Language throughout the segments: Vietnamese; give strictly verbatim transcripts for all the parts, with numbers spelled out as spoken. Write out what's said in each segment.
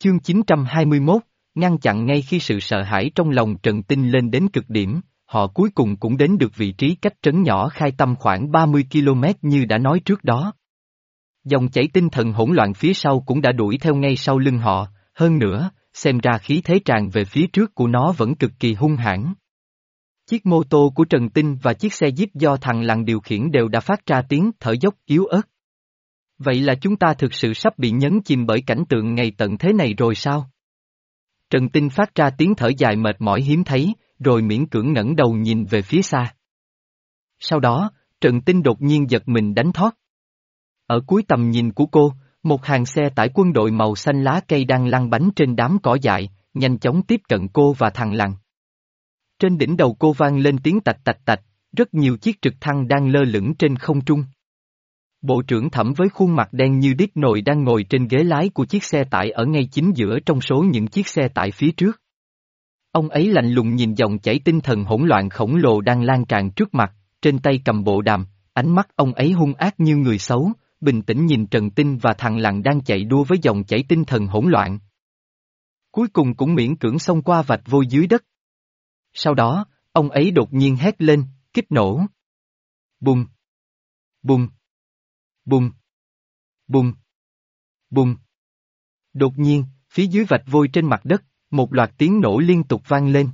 Chương chín trăm hai mươi mốt, ngăn chặn ngay khi sự sợ hãi trong lòng Trần Tinh lên đến cực điểm, họ cuối cùng cũng đến được vị trí cách trấn nhỏ Khai Tâm khoảng ba mươi ki lô mét như đã nói trước đó. Dòng chảy tinh thần hỗn loạn phía sau cũng đã đuổi theo ngay sau lưng họ, hơn nữa, xem ra khí thế tràn về phía trước của nó vẫn cực kỳ hung hãn. Chiếc mô tô của Trần Tinh và chiếc xe Jeep do thằng Lằn điều khiển đều đã phát ra tiếng thở dốc yếu ớt. Vậy là chúng ta thực sự sắp bị nhấn chìm bởi cảnh tượng ngày tận thế này rồi sao? Trần Tinh phát ra tiếng thở dài mệt mỏi hiếm thấy, rồi miễn cưỡng ngẩng đầu nhìn về phía xa. Sau đó, Trần Tinh đột nhiên giật mình đánh thót. Ở cuối tầm nhìn của cô, một hàng xe tải quân đội màu xanh lá cây đang lăn bánh trên đám cỏ dại, nhanh chóng tiếp cận cô và thằng Lằn. Trên đỉnh đầu cô vang lên tiếng tạch tạch tạch, rất nhiều chiếc trực thăng đang lơ lửng trên không trung. Bộ trưởng Thẩm với khuôn mặt đen như đít nồi đang ngồi trên ghế lái của chiếc xe tải ở ngay chính giữa trong số những chiếc xe tải phía trước. Ông ấy lạnh lùng nhìn dòng chảy tinh thần hỗn loạn khổng lồ đang lan tràn trước mặt, trên tay cầm bộ đàm, ánh mắt ông ấy hung ác như người xấu, bình tĩnh nhìn Trần Tinh và thằng Lằn đang chạy đua với dòng chảy tinh thần hỗn loạn. Cuối cùng cũng miễn cưỡng xông qua vạch vôi dưới đất. Sau đó, ông ấy đột nhiên hét lên, kích nổ. Bùng! Bùng! Bùng! Bùng! Bùng! Đột nhiên, phía dưới vạch vôi trên mặt đất, một loạt tiếng nổ liên tục vang lên.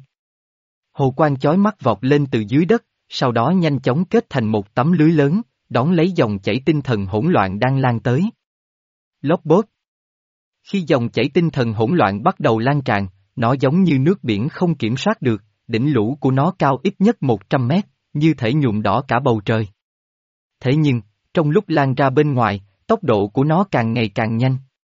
Hồ quang chói mắt vọt lên từ dưới đất, sau đó nhanh chóng kết thành một tấm lưới lớn, đón lấy dòng chảy tinh thần hỗn loạn đang lan tới. Lốp bốp. Khi dòng chảy tinh thần hỗn loạn bắt đầu lan tràn, nó giống như nước biển không kiểm soát được, đỉnh lũ của nó cao ít nhất một trăm mét, như thể nhuộm đỏ cả bầu trời. Thế nhưng, trong lúc lan ra bên ngoài, tốc độ của nó càng ngày càng nhanh.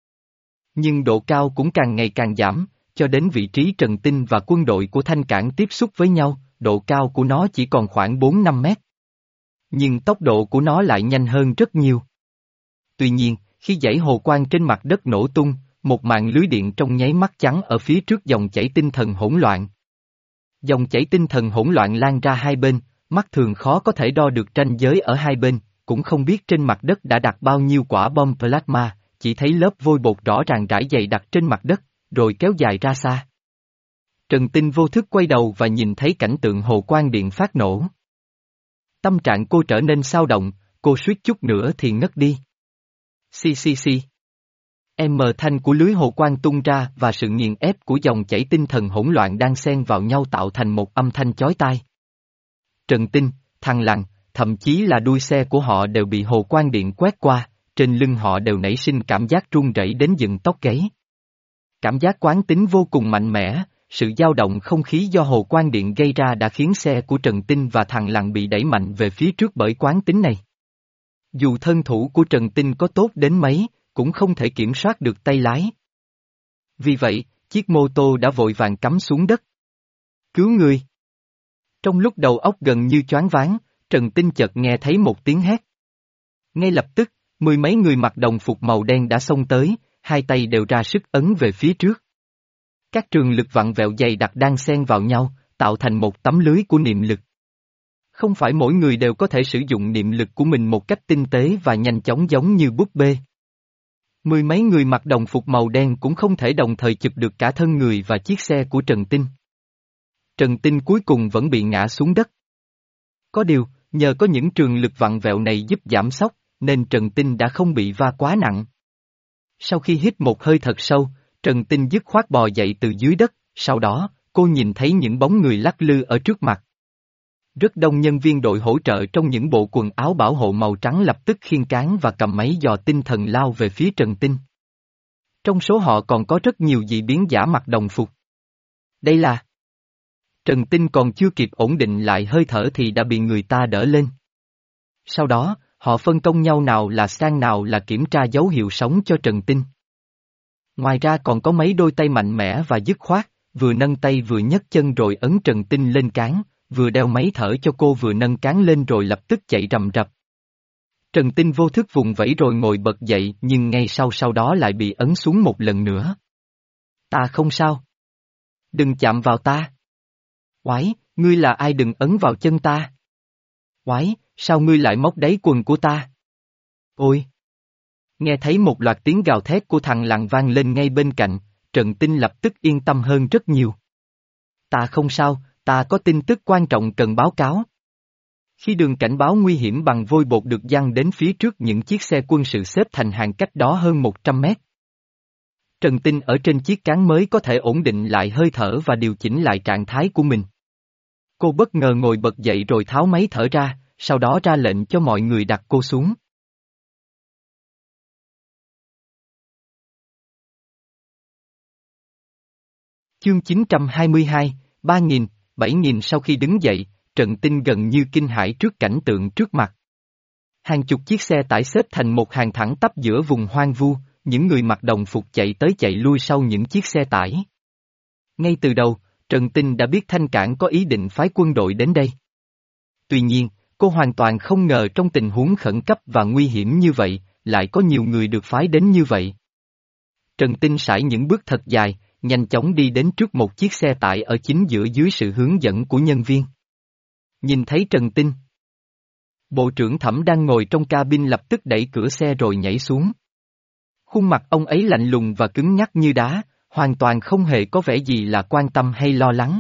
Nhưng độ cao cũng càng ngày càng giảm, cho đến vị trí Trần Tinh và quân đội của Thanh Cảng tiếp xúc với nhau, độ cao của nó chỉ còn khoảng bốn năm mét. Nhưng tốc độ của nó lại nhanh hơn rất nhiều. Tuy nhiên, khi dãy hồ quang trên mặt đất nổ tung, một màn lưới điện trong nháy mắt chắn ở phía trước dòng chảy tinh thần hỗn loạn. Dòng chảy tinh thần hỗn loạn lan ra hai bên, mắt thường khó có thể đo được ranh giới ở hai bên, cũng không biết trên mặt đất đã đặt bao nhiêu quả bom plasma, chỉ thấy lớp vôi bột rõ ràng rải dày đặc trên mặt đất, rồi kéo dài ra xa. Trần Tinh vô thức quay đầu và nhìn thấy cảnh tượng hồ quang điện phát nổ. Tâm trạng cô trở nên xao động, cô suýt chút nữa thì ngất đi. Xì xì xì. Em mờ thanh của lưới hồ quang tung ra và sự nghiền ép của dòng chảy tinh thần hỗn loạn đang xen vào nhau tạo thành một âm thanh chói tai. Trần Tinh, thằng Lằn, thậm chí là đuôi xe của họ đều bị hồ quang điện quét qua, trên lưng họ đều nảy sinh cảm giác run rẩy đến dựng tóc gáy. Cảm giác quán tính vô cùng mạnh mẽ, sự dao động không khí do hồ quang điện gây ra đã khiến xe của Trần Tinh và thằng Lằn bị đẩy mạnh về phía trước bởi quán tính này. Dù thân thủ của Trần Tinh có tốt đến mấy, cũng không thể kiểm soát được tay lái. Vì vậy, chiếc mô tô đã vội vàng cắm xuống đất. Cứu người! Trong lúc đầu óc gần như choáng váng, Trần Tinh chợt nghe thấy một tiếng hét. Ngay lập tức, mười mấy người mặc đồng phục màu đen đã xông tới, hai tay đều ra sức ấn về phía trước. Các trường lực vặn vẹo dày đặc đang xen vào nhau, tạo thành một tấm lưới của niệm lực. Không phải mỗi người đều có thể sử dụng niệm lực của mình một cách tinh tế và nhanh chóng giống như búp bê. Mười mấy người mặc đồng phục màu đen cũng không thể đồng thời chụp được cả thân người và chiếc xe của Trần Tinh. Trần Tinh cuối cùng vẫn bị ngã xuống đất. Có điều, nhờ có những trường lực vặn vẹo này giúp giảm sốc, nên Trần Tinh đã không bị va quá nặng. Sau khi hít một hơi thật sâu, Trần Tinh dứt khoát bò dậy từ dưới đất, sau đó, cô nhìn thấy những bóng người lắc lư ở trước mặt. Rất đông nhân viên đội hỗ trợ trong những bộ quần áo bảo hộ màu trắng lập tức khiêng cán và cầm máy dò tinh thần lao về phía Trần Tinh. Trong số họ còn có rất nhiều dị biến giả mặc đồng phục. Đây là... Trần Tinh còn chưa kịp ổn định lại hơi thở thì đã bị người ta đỡ lên. Sau đó, họ phân công nhau nào là sang nào là kiểm tra dấu hiệu sống cho Trần Tinh. Ngoài ra còn có mấy đôi tay mạnh mẽ và dứt khoát, vừa nâng tay vừa nhấc chân rồi ấn Trần Tinh lên cán, vừa đeo máy thở cho cô vừa nâng cán lên rồi lập tức chạy rầm rập. Trần Tinh vô thức vùng vẫy rồi ngồi bật dậy nhưng ngay sau sau đó lại bị ấn xuống một lần nữa. Ta không sao. Đừng chạm vào ta. Oái, ngươi là ai đừng ấn vào chân ta. Oái, sao ngươi lại móc đáy quần của ta? Ôi! Nghe thấy một loạt tiếng gào thét của thằng Lằn vang lên ngay bên cạnh, Trần Tinh lập tức yên tâm hơn rất nhiều. Ta không sao, ta có tin tức quan trọng cần báo cáo. Khi đường cảnh báo nguy hiểm bằng vôi bột được giăng đến phía trước những chiếc xe quân sự xếp thành hàng cách đó hơn một trăm mét. Trần Tinh ở trên chiếc cán mới có thể ổn định lại hơi thở và điều chỉnh lại trạng thái của mình. Cô bất ngờ ngồi bật dậy rồi tháo máy thở ra, sau đó ra lệnh cho mọi người đặt cô xuống. Chương chín trăm hai mươi hai, ba nghìn, bảy nghìn Sau khi đứng dậy, Trần Tinh gần như kinh hãi trước cảnh tượng trước mặt. Hàng chục chiếc xe tải xếp thành một hàng thẳng tắp giữa vùng hoang vu, những người mặc đồng phục chạy tới chạy lui sau những chiếc xe tải. Ngay từ đầu, Trần Tinh đã biết Thanh Cảng có ý định phái quân đội đến đây. Tuy nhiên, cô hoàn toàn không ngờ trong tình huống khẩn cấp và nguy hiểm như vậy, lại có nhiều người được phái đến như vậy. Trần Tinh sải những bước thật dài, nhanh chóng đi đến trước một chiếc xe tải ở chính giữa dưới sự hướng dẫn của nhân viên. Nhìn thấy Trần Tinh, Bộ trưởng Thẩm đang ngồi trong cabin lập tức đẩy cửa xe rồi nhảy xuống. Khuôn mặt ông ấy lạnh lùng và cứng nhắc như đá, hoàn toàn không hề có vẻ gì là quan tâm hay lo lắng.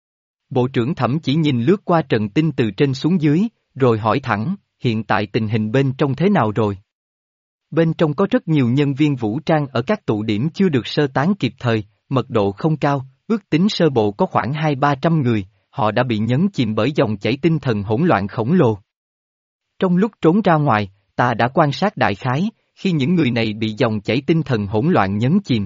Bộ trưởng Thẩm chỉ nhìn lướt qua Trần Tinh từ trên xuống dưới, rồi hỏi thẳng, hiện tại tình hình bên trong thế nào rồi? Bên trong có rất nhiều nhân viên vũ trang ở các tụ điểm chưa được sơ tán kịp thời, mật độ không cao, ước tính sơ bộ có khoảng hai ba trăm người, họ đã bị nhấn chìm bởi dòng chảy tinh thần hỗn loạn khổng lồ. Trong lúc trốn ra ngoài, ta đã quan sát đại khái, khi những người này bị dòng chảy tinh thần hỗn loạn nhấn chìm.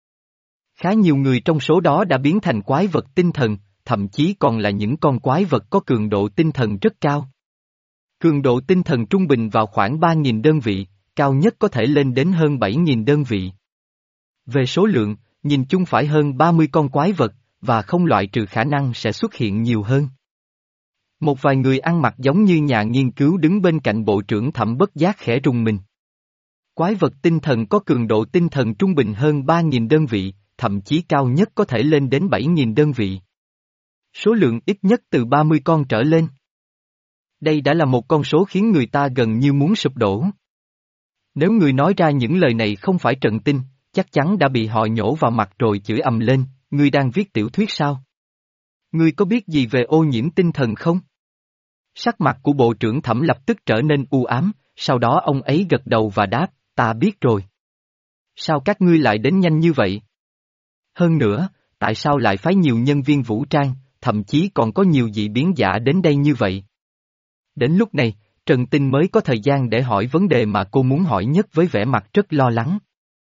Khá nhiều người trong số đó đã biến thành quái vật tinh thần, thậm chí còn là những con quái vật có cường độ tinh thần rất cao. Cường độ tinh thần trung bình vào khoảng ba nghìn đơn vị, cao nhất có thể lên đến hơn bảy nghìn đơn vị. Về số lượng, nhìn chung phải hơn ba mươi con quái vật, và không loại trừ khả năng sẽ xuất hiện nhiều hơn. Một vài người ăn mặc giống như nhà nghiên cứu đứng bên cạnh bộ trưởng Thẩm bất giác khẽ rùng mình. Quái vật tinh thần có cường độ tinh thần trung bình hơn ba nghìn đơn vị, thậm chí cao nhất có thể lên đến bảy nghìn đơn vị. Số lượng ít nhất từ ba mươi con trở lên. Đây đã là một con số khiến người ta gần như muốn sụp đổ. Nếu người nói ra những lời này không phải Trần Tinh, chắc chắn đã bị họ nhổ vào mặt rồi chửi ầm lên, ngươi đang viết tiểu thuyết sao? Ngươi có biết gì về ô nhiễm tinh thần không? Sắc mặt của bộ trưởng Thẩm lập tức trở nên u ám, sau đó ông ấy gật đầu và đáp, ta biết rồi. Sao các ngươi lại đến nhanh như vậy? Hơn nữa, tại sao lại phái nhiều nhân viên vũ trang, thậm chí còn có nhiều dị biến giả đến đây như vậy? Đến lúc này, Trần Tinh mới có thời gian để hỏi vấn đề mà cô muốn hỏi nhất với vẻ mặt rất lo lắng.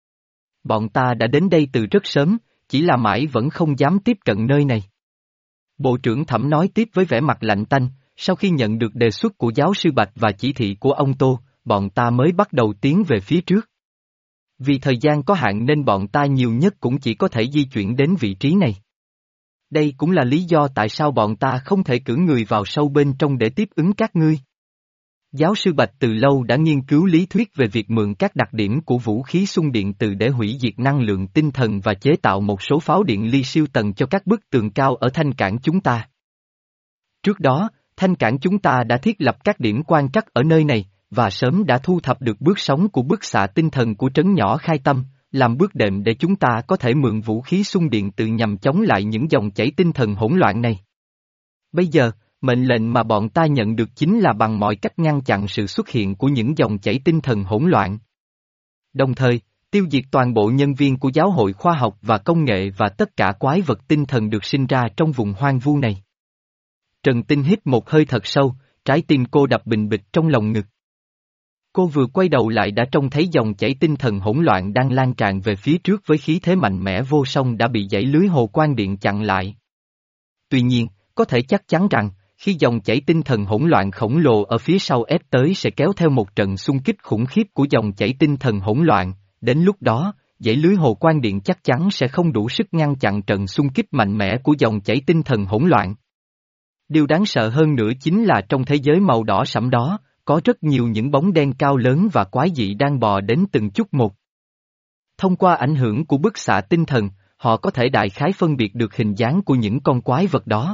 Bọn ta đã đến đây từ rất sớm, chỉ là mãi vẫn không dám tiếp cận nơi này. Bộ trưởng Thẩm nói tiếp với vẻ mặt lạnh tanh, sau khi nhận được đề xuất của giáo sư Bạch và chỉ thị của ông Tô, bọn ta mới bắt đầu tiến về phía trước. Vì thời gian có hạn nên bọn ta nhiều nhất cũng chỉ có thể di chuyển đến vị trí này. Đây cũng là lý do tại sao bọn ta không thể cử người vào sâu bên trong để tiếp ứng các ngươi. Giáo sư Bạch từ lâu đã nghiên cứu lý thuyết về việc mượn các đặc điểm của vũ khí xung điện từ để hủy diệt năng lượng tinh thần và chế tạo một số pháo điện ly siêu tần cho các bức tường cao ở Thanh Cảng chúng ta. Trước đó, Thanh Cảng chúng ta đã thiết lập các điểm quan trắc ở nơi này, và sớm đã thu thập được bước sóng của bức xạ tinh thần của trấn nhỏ Khai Tâm, làm bước đệm để chúng ta có thể mượn vũ khí xung điện từ nhằm chống lại những dòng chảy tinh thần hỗn loạn này. Bây giờ, mệnh lệnh mà bọn ta nhận được chính là bằng mọi cách ngăn chặn sự xuất hiện của những dòng chảy tinh thần hỗn loạn. Đồng thời, tiêu diệt toàn bộ nhân viên của Giáo hội Khoa học và Công nghệ và tất cả quái vật tinh thần được sinh ra trong vùng hoang vu này. Trần Tinh hít một hơi thật sâu, trái tim cô đập bình bịch trong lòng ngực. Cô vừa quay đầu lại đã trông thấy dòng chảy tinh thần hỗn loạn đang lan tràn về phía trước với khí thế mạnh mẽ vô song đã bị dãy lưới hồ quang điện chặn lại. Tuy nhiên, có thể chắc chắn rằng, khi dòng chảy tinh thần hỗn loạn khổng lồ ở phía sau ép tới sẽ kéo theo một trận xung kích khủng khiếp của dòng chảy tinh thần hỗn loạn, đến lúc đó, dãy lưới hồ quang điện chắc chắn sẽ không đủ sức ngăn chặn trận xung kích mạnh mẽ của dòng chảy tinh thần hỗn loạn. Điều đáng sợ hơn nữa chính là trong thế giới màu đỏ sẫm đó, có rất nhiều những bóng đen cao lớn và quái dị đang bò đến từng chút một. Thông qua ảnh hưởng của bức xạ tinh thần, họ có thể đại khái phân biệt được hình dáng của những con quái vật đó.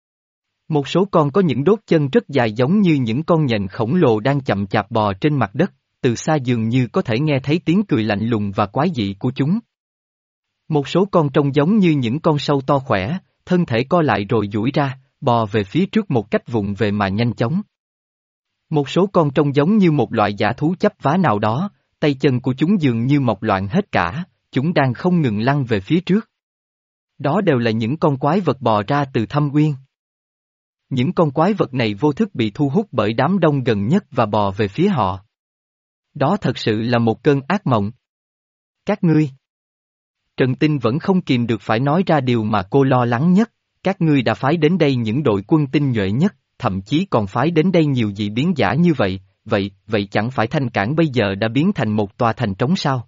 Một số con có những đốt chân rất dài giống như những con nhện khổng lồ đang chậm chạp bò trên mặt đất, từ xa dường như có thể nghe thấy tiếng cười lạnh lùng và quái dị của chúng. Một số con trông giống như những con sâu to khỏe, thân thể co lại rồi duỗi ra, bò về phía trước một cách vụng về mà nhanh chóng. Một số con trông giống như một loại dã thú chấp vá nào đó, tay chân của chúng dường như mọc loạn hết cả, chúng đang không ngừng lăn về phía trước. Đó đều là những con quái vật bò ra từ thâm uyên. Những con quái vật này vô thức bị thu hút bởi đám đông gần nhất và bò về phía họ. Đó thật sự là một cơn ác mộng. Các ngươi. Trần Tinh vẫn không kìm được phải nói ra điều mà cô lo lắng nhất, các ngươi đã phái đến đây những đội quân tinh nhuệ nhất, thậm chí còn phái đến đây nhiều dị biến giả như vậy, vậy, vậy chẳng phải Thanh Cảng bây giờ đã biến thành một tòa thành trống sao?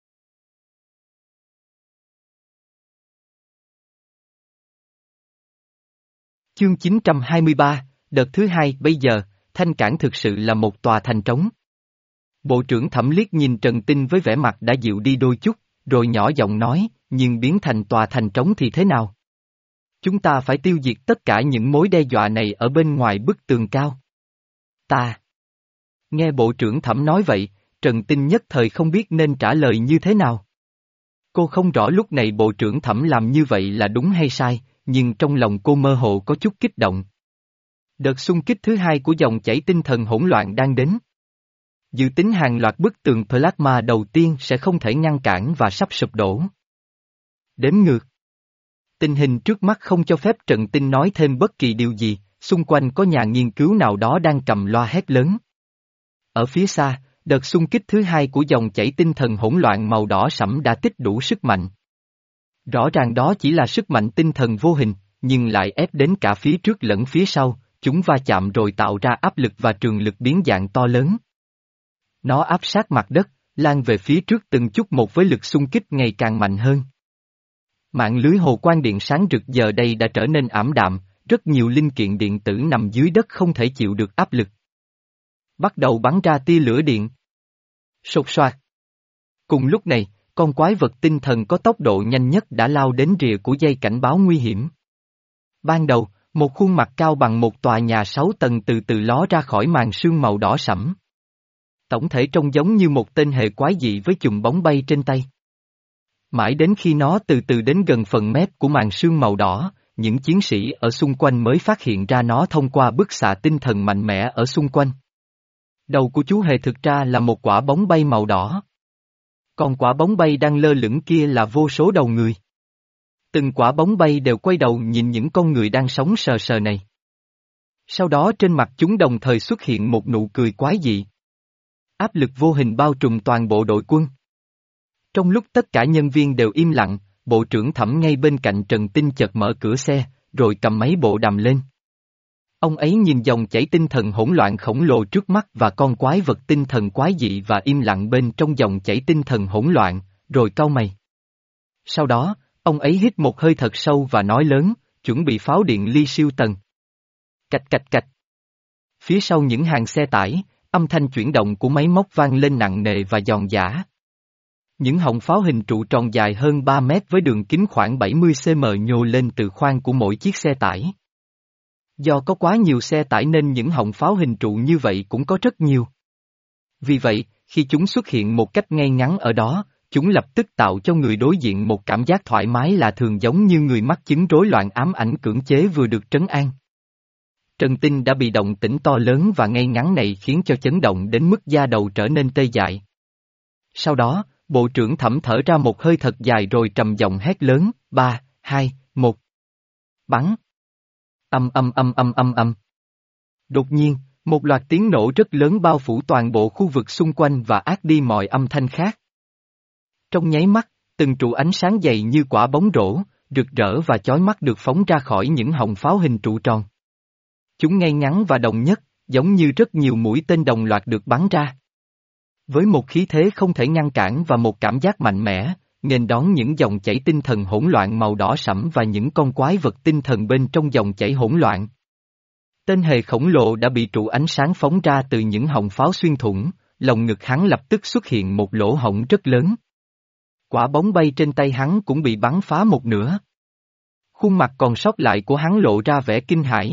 Chương chín trăm hai mươi ba, đợt thứ hai, bây giờ, Thanh Cảng thực sự là một tòa thành trống. Bộ trưởng Thẩm liếc nhìn Trần Tinh với vẻ mặt đã dịu đi đôi chút, rồi nhỏ giọng nói, nhưng biến thành tòa thành trống thì thế nào? Chúng ta phải tiêu diệt tất cả những mối đe dọa này ở bên ngoài bức tường cao. Ta. Nghe Bộ trưởng Thẩm nói vậy, Trần Tinh nhất thời không biết nên trả lời như thế nào. Cô không rõ lúc này Bộ trưởng Thẩm làm như vậy là đúng hay sai, nhưng trong lòng cô mơ hồ có chút kích động. Đợt xung kích thứ hai của dòng chảy tinh thần hỗn loạn đang đến. Dự tính hàng loạt bức tường plasma đầu tiên sẽ không thể ngăn cản và sắp sụp đổ. Đếm ngược. Tình hình trước mắt không cho phép Trần Tinh nói thêm bất kỳ điều gì, xung quanh có nhà nghiên cứu nào đó đang cầm loa hét lớn. Ở phía xa, đợt xung kích thứ hai của dòng chảy tinh thần hỗn loạn màu đỏ sẫm đã tích đủ sức mạnh. Rõ ràng đó chỉ là sức mạnh tinh thần vô hình, nhưng lại ép đến cả phía trước lẫn phía sau, chúng va chạm rồi tạo ra áp lực và trường lực biến dạng to lớn. Nó áp sát mặt đất, lan về phía trước từng chút một với lực xung kích ngày càng mạnh hơn. Mạng lưới hồ quang điện sáng rực giờ đây đã trở nên ảm đạm, rất nhiều linh kiện điện tử nằm dưới đất không thể chịu được áp lực. Bắt đầu bắn ra tia lửa điện. Sột soạt. Cùng lúc này, con quái vật tinh thần có tốc độ nhanh nhất đã lao đến rìa của dây cảnh báo nguy hiểm. Ban đầu, một khuôn mặt cao bằng một tòa nhà sáu tầng từ từ ló ra khỏi màn sương màu đỏ sẫm. Tổng thể trông giống như một tên hệ quái dị với chùm bóng bay trên tay. Mãi đến khi nó từ từ đến gần phần mép của màn sương màu đỏ, những chiến sĩ ở xung quanh mới phát hiện ra nó thông qua bức xạ tinh thần mạnh mẽ ở xung quanh. Đầu của chú hề thực ra là một quả bóng bay màu đỏ. Còn quả bóng bay đang lơ lửng kia là vô số đầu người. Từng quả bóng bay đều quay đầu nhìn những con người đang sống sờ sờ này. Sau đó trên mặt chúng đồng thời xuất hiện một nụ cười quái dị. Áp lực vô hình bao trùm toàn bộ đội quân. Trong lúc tất cả nhân viên đều im lặng, Bộ trưởng Thẩm ngay bên cạnh Trần Tinh chợt mở cửa xe, rồi cầm máy bộ đàm lên. Ông ấy nhìn dòng chảy tinh thần hỗn loạn khổng lồ trước mắt và con quái vật tinh thần quái dị và im lặng bên trong dòng chảy tinh thần hỗn loạn, rồi cau mày. Sau đó, ông ấy hít một hơi thật sâu và nói lớn, chuẩn bị pháo điện ly siêu tần. Cạch cạch cạch. Phía sau những hàng xe tải, âm thanh chuyển động của máy móc vang lên nặng nề và giòn giã. Những họng pháo hình trụ tròn dài hơn ba mét với đường kính khoảng bảy mươi xăng-ti-mét nhô lên từ khoang của mỗi chiếc xe tải. Do có quá nhiều xe tải nên những họng pháo hình trụ như vậy cũng có rất nhiều. Vì vậy, khi chúng xuất hiện một cách ngay ngắn ở đó, chúng lập tức tạo cho người đối diện một cảm giác thoải mái lạ thường giống như người mắc chứng rối loạn ám ảnh cưỡng chế vừa được trấn an. Trần Tinh đã bị động tĩnh to lớn và ngay ngắn này khiến cho chấn động đến mức da đầu trở nên tê dại. Sau đó, Bộ trưởng Thẩm thở ra một hơi thật dài rồi trầm giọng hét lớn, ba, hai, một. Bắn. Âm âm âm âm âm âm. Đột nhiên, một loạt tiếng nổ rất lớn bao phủ toàn bộ khu vực xung quanh và át đi mọi âm thanh khác. Trong nháy mắt, từng trụ ánh sáng dày như quả bóng rổ, rực rỡ và chói mắt được phóng ra khỏi những họng pháo hình trụ tròn. Chúng ngay ngắn và đồng nhất, giống như rất nhiều mũi tên đồng loạt được bắn ra. Với một khí thế không thể ngăn cản và một cảm giác mạnh mẽ, nghênh đón những dòng chảy tinh thần hỗn loạn màu đỏ sẫm và những con quái vật tinh thần bên trong dòng chảy hỗn loạn. Tên hề khổng lồ đã bị trụ ánh sáng phóng ra từ những họng pháo xuyên thủng, lồng ngực hắn lập tức xuất hiện một lỗ hổng rất lớn. Quả bóng bay trên tay hắn cũng bị bắn phá một nửa. Khuôn mặt còn sót lại của hắn lộ ra vẻ kinh hãi.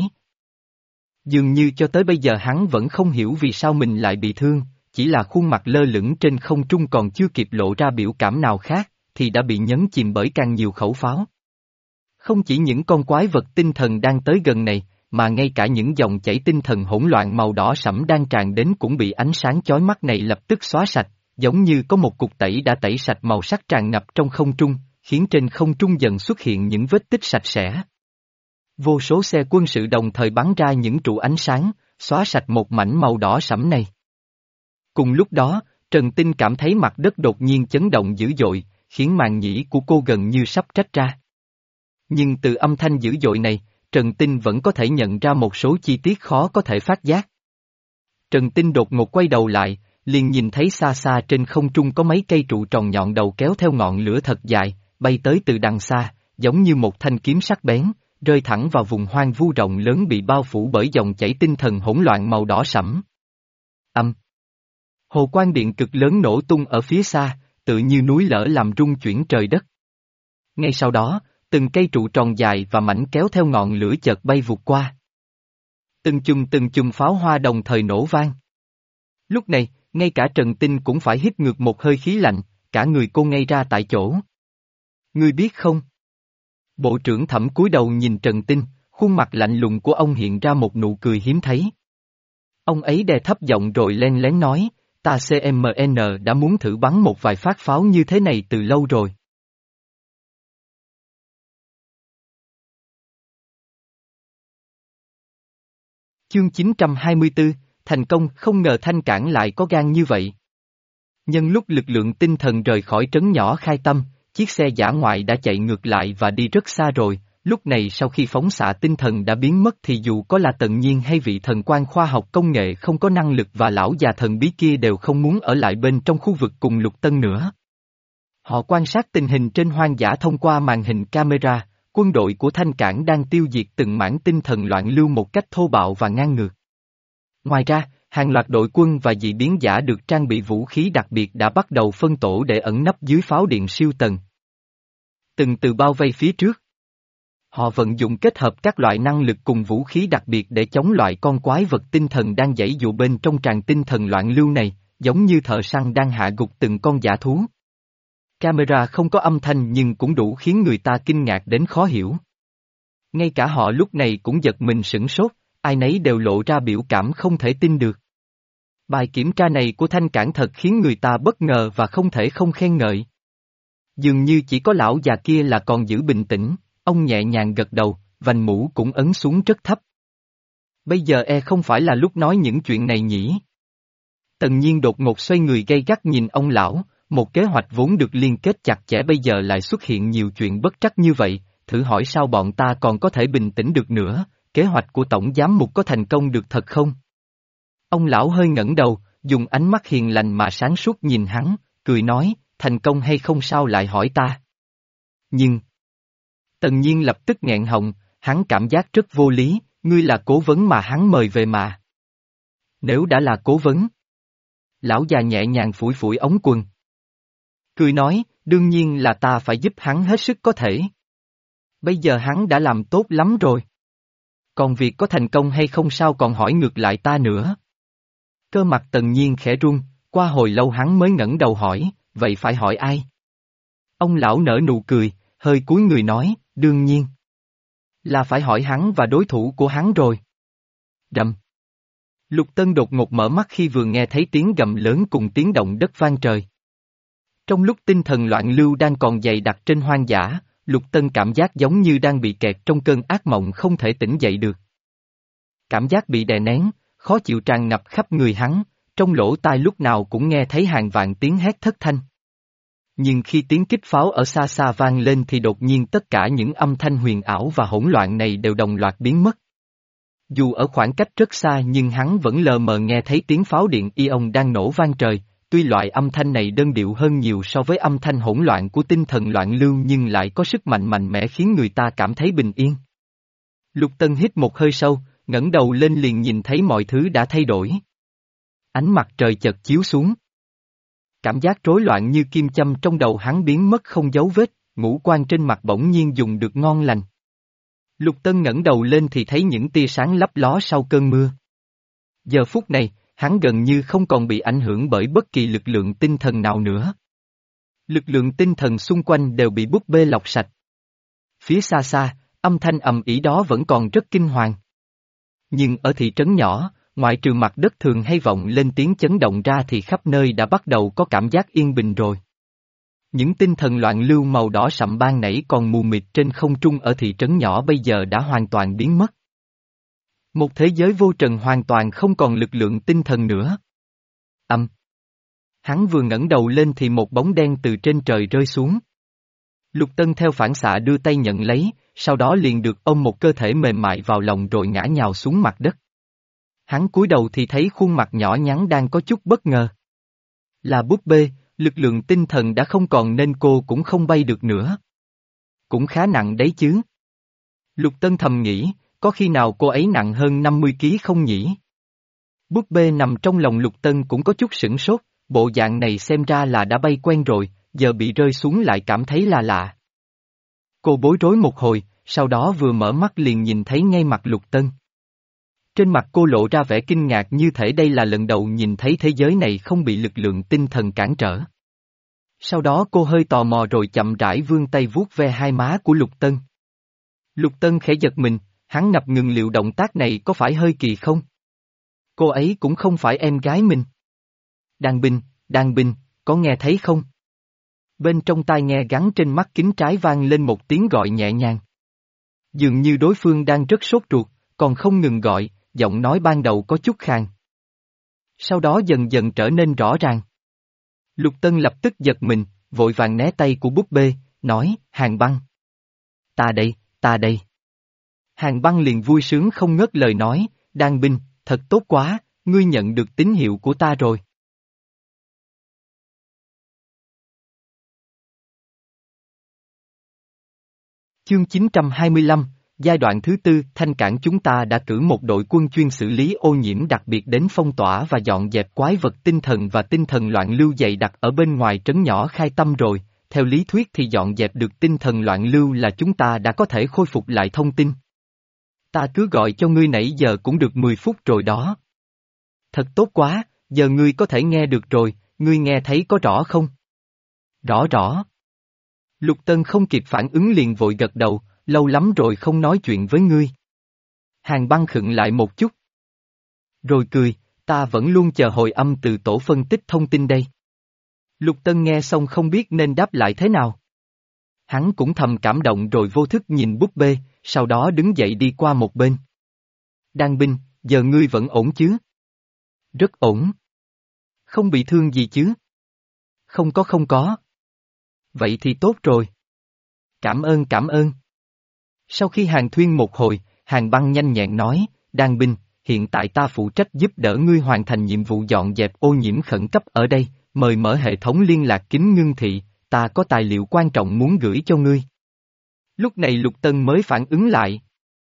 Dường như cho tới bây giờ hắn vẫn không hiểu vì sao mình lại bị thương, chỉ là khuôn mặt lơ lửng trên không trung còn chưa kịp lộ ra biểu cảm nào khác, thì đã bị nhấn chìm bởi càng nhiều khẩu pháo. Không chỉ những con quái vật tinh thần đang tới gần này, mà ngay cả những dòng chảy tinh thần hỗn loạn màu đỏ sẫm đang tràn đến cũng bị ánh sáng chói mắt này lập tức xóa sạch, giống như có một cục tẩy đã tẩy sạch màu sắc tràn ngập trong không trung, khiến trên không trung dần xuất hiện những vết tích sạch sẽ. Vô số xe quân sự đồng thời bắn ra những trụ ánh sáng, xóa sạch một mảnh màu đỏ sẫm này. Cùng lúc đó, Trần Tinh cảm thấy mặt đất đột nhiên chấn động dữ dội, khiến màng nhĩ của cô gần như sắp rách ra. Nhưng từ âm thanh dữ dội này, Trần Tinh vẫn có thể nhận ra một số chi tiết khó có thể phát giác. Trần Tinh đột ngột quay đầu lại, liền nhìn thấy xa xa trên không trung có mấy cây trụ tròn nhọn đầu kéo theo ngọn lửa thật dài, bay tới từ đằng xa, giống như một thanh kiếm sắc bén, rơi thẳng vào vùng hoang vu rộng lớn bị bao phủ bởi dòng chảy tinh thần hỗn loạn màu đỏ sẫm. Âm. Hồ quang điện cực lớn nổ tung ở phía xa, tự như núi lở làm rung chuyển trời đất. Ngay sau đó, từng cây trụ tròn dài và mảnh kéo theo ngọn lửa chợt bay vụt qua. Từng chùm từng chùm pháo hoa đồng thời nổ vang. Lúc này, ngay cả Trần Tinh cũng phải hít ngược một hơi khí lạnh, cả người cô ngây ra tại chỗ. Ngươi biết không? Bộ trưởng Thẩm cúi đầu nhìn Trần Tinh, khuôn mặt lạnh lùng của ông hiện ra một nụ cười hiếm thấy. Ông ấy đè thấp giọng rồi len lén nói, ta xê em en đã muốn thử bắn một vài phát pháo như thế này từ lâu rồi. Chương chín trăm hai mươi tư, thành công, không ngờ Thanh Cảng lại có gan như vậy. Nhân lúc lực lượng tinh thần rời khỏi trấn nhỏ Khai Tâm, chiếc xe dã ngoại đã chạy ngược lại và đi rất xa rồi, lúc này sau khi phóng xạ tinh thần đã biến mất thì dù có là Tần Nhiên hay vị thần quan khoa học công nghệ không có năng lực và lão già thần bí kia đều không muốn ở lại bên trong khu vực cùng Lục Tân nữa. Họ quan sát tình hình trên hoang dã thông qua màn hình camera, quân đội của Thanh Cảng đang tiêu diệt từng mảng tinh thần loạn lưu một cách thô bạo và ngang ngược. Ngoài ra, hàng loạt đội quân và dị biến giả được trang bị vũ khí đặc biệt đã bắt đầu phân tổ để ẩn nấp dưới pháo điện siêu tần. Từng từ bao vây phía trước. Họ vận dụng kết hợp các loại năng lực cùng vũ khí đặc biệt để chống loại con quái vật tinh thần đang giãy dụ bên trong tràn tinh thần loạn lưu này, giống như thợ săn đang hạ gục từng con dã thú. Camera không có âm thanh nhưng cũng đủ khiến người ta kinh ngạc đến khó hiểu. Ngay cả họ lúc này cũng giật mình sửng sốt, ai nấy đều lộ ra biểu cảm không thể tin được. Bài kiểm tra này của Thanh Cảng thật khiến người ta bất ngờ và không thể không khen ngợi. Dường như chỉ có lão già kia là còn giữ bình tĩnh, ông nhẹ nhàng gật đầu, vành mũ cũng ấn xuống rất thấp. Bây giờ e không phải là lúc nói những chuyện này nhỉ? Tần Nhiên đột ngột xoay người gay gắt nhìn ông lão, một kế hoạch vốn được liên kết chặt chẽ bây giờ lại xuất hiện nhiều chuyện bất trắc như vậy, thử hỏi sao bọn ta còn có thể bình tĩnh được nữa, kế hoạch của Tổng Giám Mục có thành công được thật không? Ông lão hơi ngẩng đầu, dùng ánh mắt hiền lành mà sáng suốt nhìn hắn, cười nói, thành công hay không sao lại hỏi ta? Nhưng... Tần Nhiên lập tức nghẹn họng, hắn cảm giác rất vô lý, ngươi là cố vấn mà hắn mời về mà. Nếu đã là cố vấn... Lão già nhẹ nhàng phủi phủi ống quần. Cười nói, đương nhiên là ta phải giúp hắn hết sức có thể. Bây giờ hắn đã làm tốt lắm rồi. Còn việc có thành công hay không sao còn hỏi ngược lại ta nữa. Cơ mặt Tần Nhiên khẽ run, qua hồi lâu hắn mới ngẩng đầu hỏi, vậy phải hỏi ai? Ông lão nở nụ cười, hơi cúi người nói, đương nhiên. Là phải hỏi hắn và đối thủ của hắn rồi. Rầm. Lục Tân đột ngột mở mắt khi vừa nghe thấy tiếng gầm lớn cùng tiếng động đất vang trời. Trong lúc tinh thần loạn lưu đang còn dày đặc trên hoang dã, Lục Tân cảm giác giống như đang bị kẹt trong cơn ác mộng không thể tỉnh dậy được. Cảm giác bị đè nén, khó chịu tràn ngập khắp người hắn, trong lỗ tai lúc nào cũng nghe thấy hàng vạn tiếng hét thất thanh. Nhưng khi tiếng kích pháo ở xa xa vang lên thì đột nhiên tất cả những âm thanh huyền ảo và hỗn loạn này đều đồng loạt biến mất. Dù ở khoảng cách rất xa nhưng hắn vẫn lờ mờ nghe thấy tiếng pháo điện ion đang nổ vang trời, tuy loại âm thanh này đơn điệu hơn nhiều so với âm thanh hỗn loạn của tinh thần loạn lưu nhưng lại có sức mạnh mạnh mẽ khiến người ta cảm thấy bình yên. Lục Tân hít một hơi sâu, ngẩng đầu lên liền nhìn thấy mọi thứ đã thay đổi. Ánh mặt trời chợt chiếu xuống. Cảm giác rối loạn như kim châm trong đầu hắn biến mất không dấu vết, ngũ quan trên mặt bỗng nhiên dùng được ngon lành. Lục Tân ngẩng đầu lên thì thấy những tia sáng lấp ló sau cơn mưa. Giờ phút này, hắn gần như không còn bị ảnh hưởng bởi bất kỳ lực lượng tinh thần nào nữa. Lực lượng tinh thần xung quanh đều bị búp bê lọc sạch. Phía xa xa, âm thanh ầm ĩ đó vẫn còn rất kinh hoàng. Nhưng ở thị trấn nhỏ, ngoại trừ mặt đất thường hay vọng lên tiếng chấn động ra thì khắp nơi đã bắt đầu có cảm giác yên bình rồi. Những tinh thần loạn lưu màu đỏ sậm ban nãy còn mù mịt trên không trung ở thị trấn nhỏ bây giờ đã hoàn toàn biến mất. Một thế giới vô trần hoàn toàn không còn lực lượng tinh thần nữa. Âm. Hắn vừa ngẩng đầu lên thì một bóng đen từ trên trời rơi xuống. Lục Tân theo phản xạ đưa tay nhận lấy, sau đó liền được ôm một cơ thể mềm mại vào lòng rồi ngã nhào xuống mặt đất. Hắn cúi đầu thì thấy khuôn mặt nhỏ nhắn đang có chút bất ngờ. Là búp bê, lực lượng tinh thần đã không còn nên cô cũng không bay được nữa. Cũng khá nặng đấy chứ. Lục Tân thầm nghĩ, có khi nào cô ấy nặng hơn năm mươi ki lô gam không nhỉ? Búp bê nằm trong lòng Lục Tân cũng có chút sửng sốt, bộ dạng này xem ra là đã bay quen rồi, giờ bị rơi xuống lại cảm thấy là lạ. Cô bối rối một hồi, sau đó vừa mở mắt liền nhìn thấy ngay mặt Lục Tân. Trên mặt cô lộ ra vẻ kinh ngạc như thể đây là lần đầu nhìn thấy thế giới này không bị lực lượng tinh thần cản trở. Sau đó cô hơi tò mò rồi chậm rãi vươn tay vuốt ve hai má của Lục Tân. Lục Tân khẽ giật mình, hắn ngập ngừng liệu động tác này có phải hơi kỳ không? Cô ấy cũng không phải em gái mình. Đan Binh, Đan Binh, có nghe thấy không? Bên trong tai nghe gắn trên mắt kính trái vang lên một tiếng gọi nhẹ nhàng. Dường như đối phương đang rất sốt ruột, còn không ngừng gọi, giọng nói ban đầu có chút khàn. Sau đó dần dần trở nên rõ ràng. Lục Tân lập tức giật mình, vội vàng né tay của búp bê, nói, Hàn Băng. Ta đây, ta đây. Hàn Băng liền vui sướng không ngớt lời nói, Đan Binh, thật tốt quá, ngươi nhận được tín hiệu của ta rồi. Chương chín trăm hai mươi lăm, giai đoạn thứ tư, Thanh Cảng chúng ta đã cử một đội quân chuyên xử lý ô nhiễm đặc biệt đến phong tỏa và dọn dẹp quái vật tinh thần và tinh thần loạn lưu dày đặc ở bên ngoài trấn nhỏ Khai Tâm rồi, theo lý thuyết thì dọn dẹp được tinh thần loạn lưu là chúng ta đã có thể khôi phục lại thông tin. Ta cứ gọi cho ngươi nãy giờ cũng được mười phút rồi đó. Thật tốt quá, giờ ngươi có thể nghe được rồi, ngươi nghe thấy có rõ không? Rõ rõ. Lục Tân không kịp phản ứng liền vội gật đầu, lâu lắm rồi không nói chuyện với ngươi. Hàn Băng khựng lại một chút. Rồi cười, ta vẫn luôn chờ hồi âm từ tổ phân tích thông tin đây. Lục Tân nghe xong không biết nên đáp lại thế nào. Hắn cũng thầm cảm động rồi vô thức nhìn búp bê, sau đó đứng dậy đi qua một bên. Đan Binh, giờ ngươi vẫn ổn chứ? Rất ổn. Không bị thương gì chứ? Không có không có. Vậy thì tốt rồi. Cảm ơn cảm ơn. Sau khi Hàn Thuyên một hồi, Hàn Băng nhanh nhẹn nói, Đan Binh, hiện tại ta phụ trách giúp đỡ ngươi hoàn thành nhiệm vụ dọn dẹp ô nhiễm khẩn cấp ở đây, mời mở hệ thống liên lạc kính ngưng thị, ta có tài liệu quan trọng muốn gửi cho ngươi. Lúc này Lục Tân mới phản ứng lại.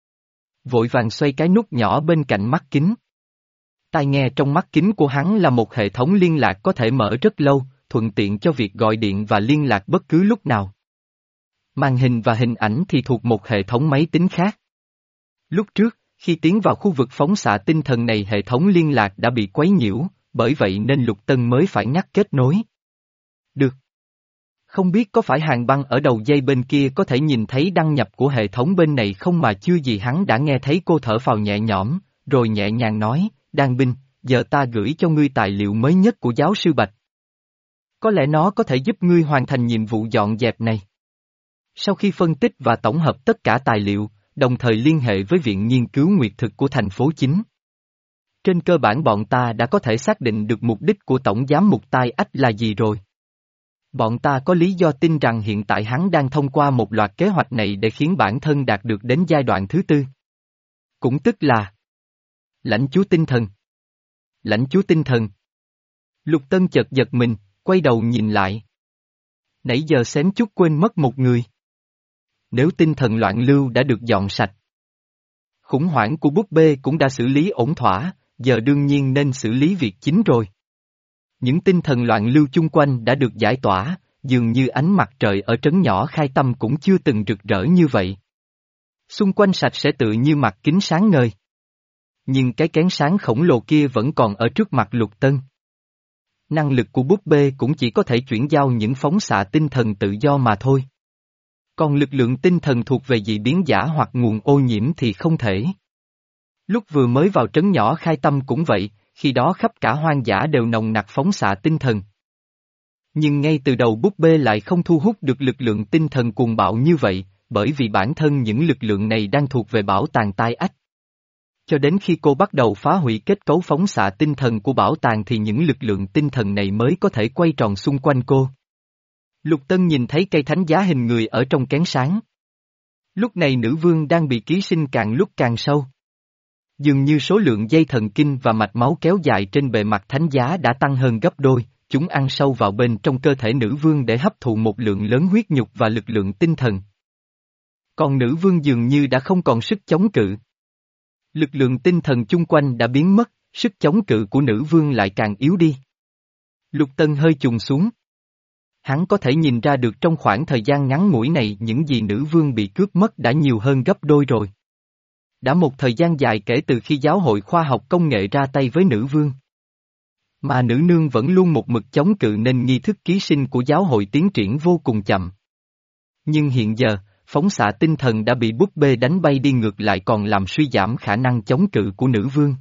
Vội vàng xoay cái nút nhỏ bên cạnh mắt kính. Tai nghe trong mắt kính của hắn là một hệ thống liên lạc có thể mở rất lâu, thuận tiện cho việc gọi điện và liên lạc bất cứ lúc nào. Màn hình và hình ảnh thì thuộc một hệ thống máy tính khác. Lúc trước, khi tiến vào khu vực phóng xạ tinh thần này hệ thống liên lạc đã bị quấy nhiễu, bởi vậy nên Lục Tân mới phải ngắt kết nối. Được. Không biết có phải Hàn Băng ở đầu dây bên kia có thể nhìn thấy đăng nhập của hệ thống bên này không mà chưa gì hắn đã nghe thấy cô thở phào nhẹ nhõm, rồi nhẹ nhàng nói, Đan Binh, giờ ta gửi cho ngươi tài liệu mới nhất của giáo sư Bạch. Có lẽ nó có thể giúp ngươi hoàn thành nhiệm vụ dọn dẹp này. Sau khi phân tích và tổng hợp tất cả tài liệu, đồng thời liên hệ với Viện Nghiên cứu Nguyệt thực của thành phố chính. Trên cơ bản bọn ta đã có thể xác định được mục đích của Tổng giám mục Tai Ách là gì rồi. Bọn ta có lý do tin rằng hiện tại hắn đang thông qua một loạt kế hoạch này để khiến bản thân đạt được đến giai đoạn thứ tư. Cũng tức là lãnh chúa tinh thần. Lãnh chúa tinh thần. Lục Tân chợt giật mình, quay đầu nhìn lại. Nãy giờ xém chút quên mất một người. Nếu tinh thần loạn lưu đã được dọn sạch, khủng hoảng của búp bê cũng đã xử lý ổn thỏa, giờ đương nhiên nên xử lý việc chính rồi. Những tinh thần loạn lưu chung quanh đã được giải tỏa, dường như ánh mặt trời ở trấn nhỏ Khai Tâm cũng chưa từng rực rỡ như vậy. Xung quanh sạch sẽ tự như mặt kính sáng ngời. Nhưng cái kén sáng khổng lồ kia vẫn còn ở trước mặt Lục Tân. Năng lực của búp bê cũng chỉ có thể chuyển giao những phóng xạ tinh thần tự do mà thôi. Còn lực lượng tinh thần thuộc về dị biến giả hoặc nguồn ô nhiễm thì không thể. Lúc vừa mới vào trấn nhỏ Khai Tâm cũng vậy, khi đó khắp cả hoang dã đều nồng nặc phóng xạ tinh thần. Nhưng ngay từ đầu búp bê lại không thu hút được lực lượng tinh thần cuồng bạo như vậy, bởi vì bản thân những lực lượng này đang thuộc về bảo tàng tai ách. Cho đến khi cô bắt đầu phá hủy kết cấu phóng xạ tinh thần của bảo tàng thì những lực lượng tinh thần này mới có thể quay tròn xung quanh cô. Lục Tân nhìn thấy cây thánh giá hình người ở trong kén sáng. Lúc này nữ vương đang bị ký sinh càng lúc càng sâu. Dường như số lượng dây thần kinh và mạch máu kéo dài trên bề mặt thánh giá đã tăng hơn gấp đôi, chúng ăn sâu vào bên trong cơ thể nữ vương để hấp thụ một lượng lớn huyết nhục và lực lượng tinh thần. Còn nữ vương dường như đã không còn sức chống cự. Lực lượng tinh thần chung quanh đã biến mất, sức chống cự của nữ vương lại càng yếu đi. Lục Tân hơi chùng xuống. Hắn có thể nhìn ra được trong khoảng thời gian ngắn ngủi này những gì nữ vương bị cướp mất đã nhiều hơn gấp đôi rồi. Đã một thời gian dài kể từ khi giáo hội khoa học công nghệ ra tay với nữ vương. Mà nữ nương vẫn luôn một mực chống cự nên nghi thức ký sinh của giáo hội tiến triển vô cùng chậm. Nhưng hiện giờ, phóng xạ tinh thần đã bị búp bê đánh bay đi ngược lại còn làm suy giảm khả năng chống cự của nữ vương.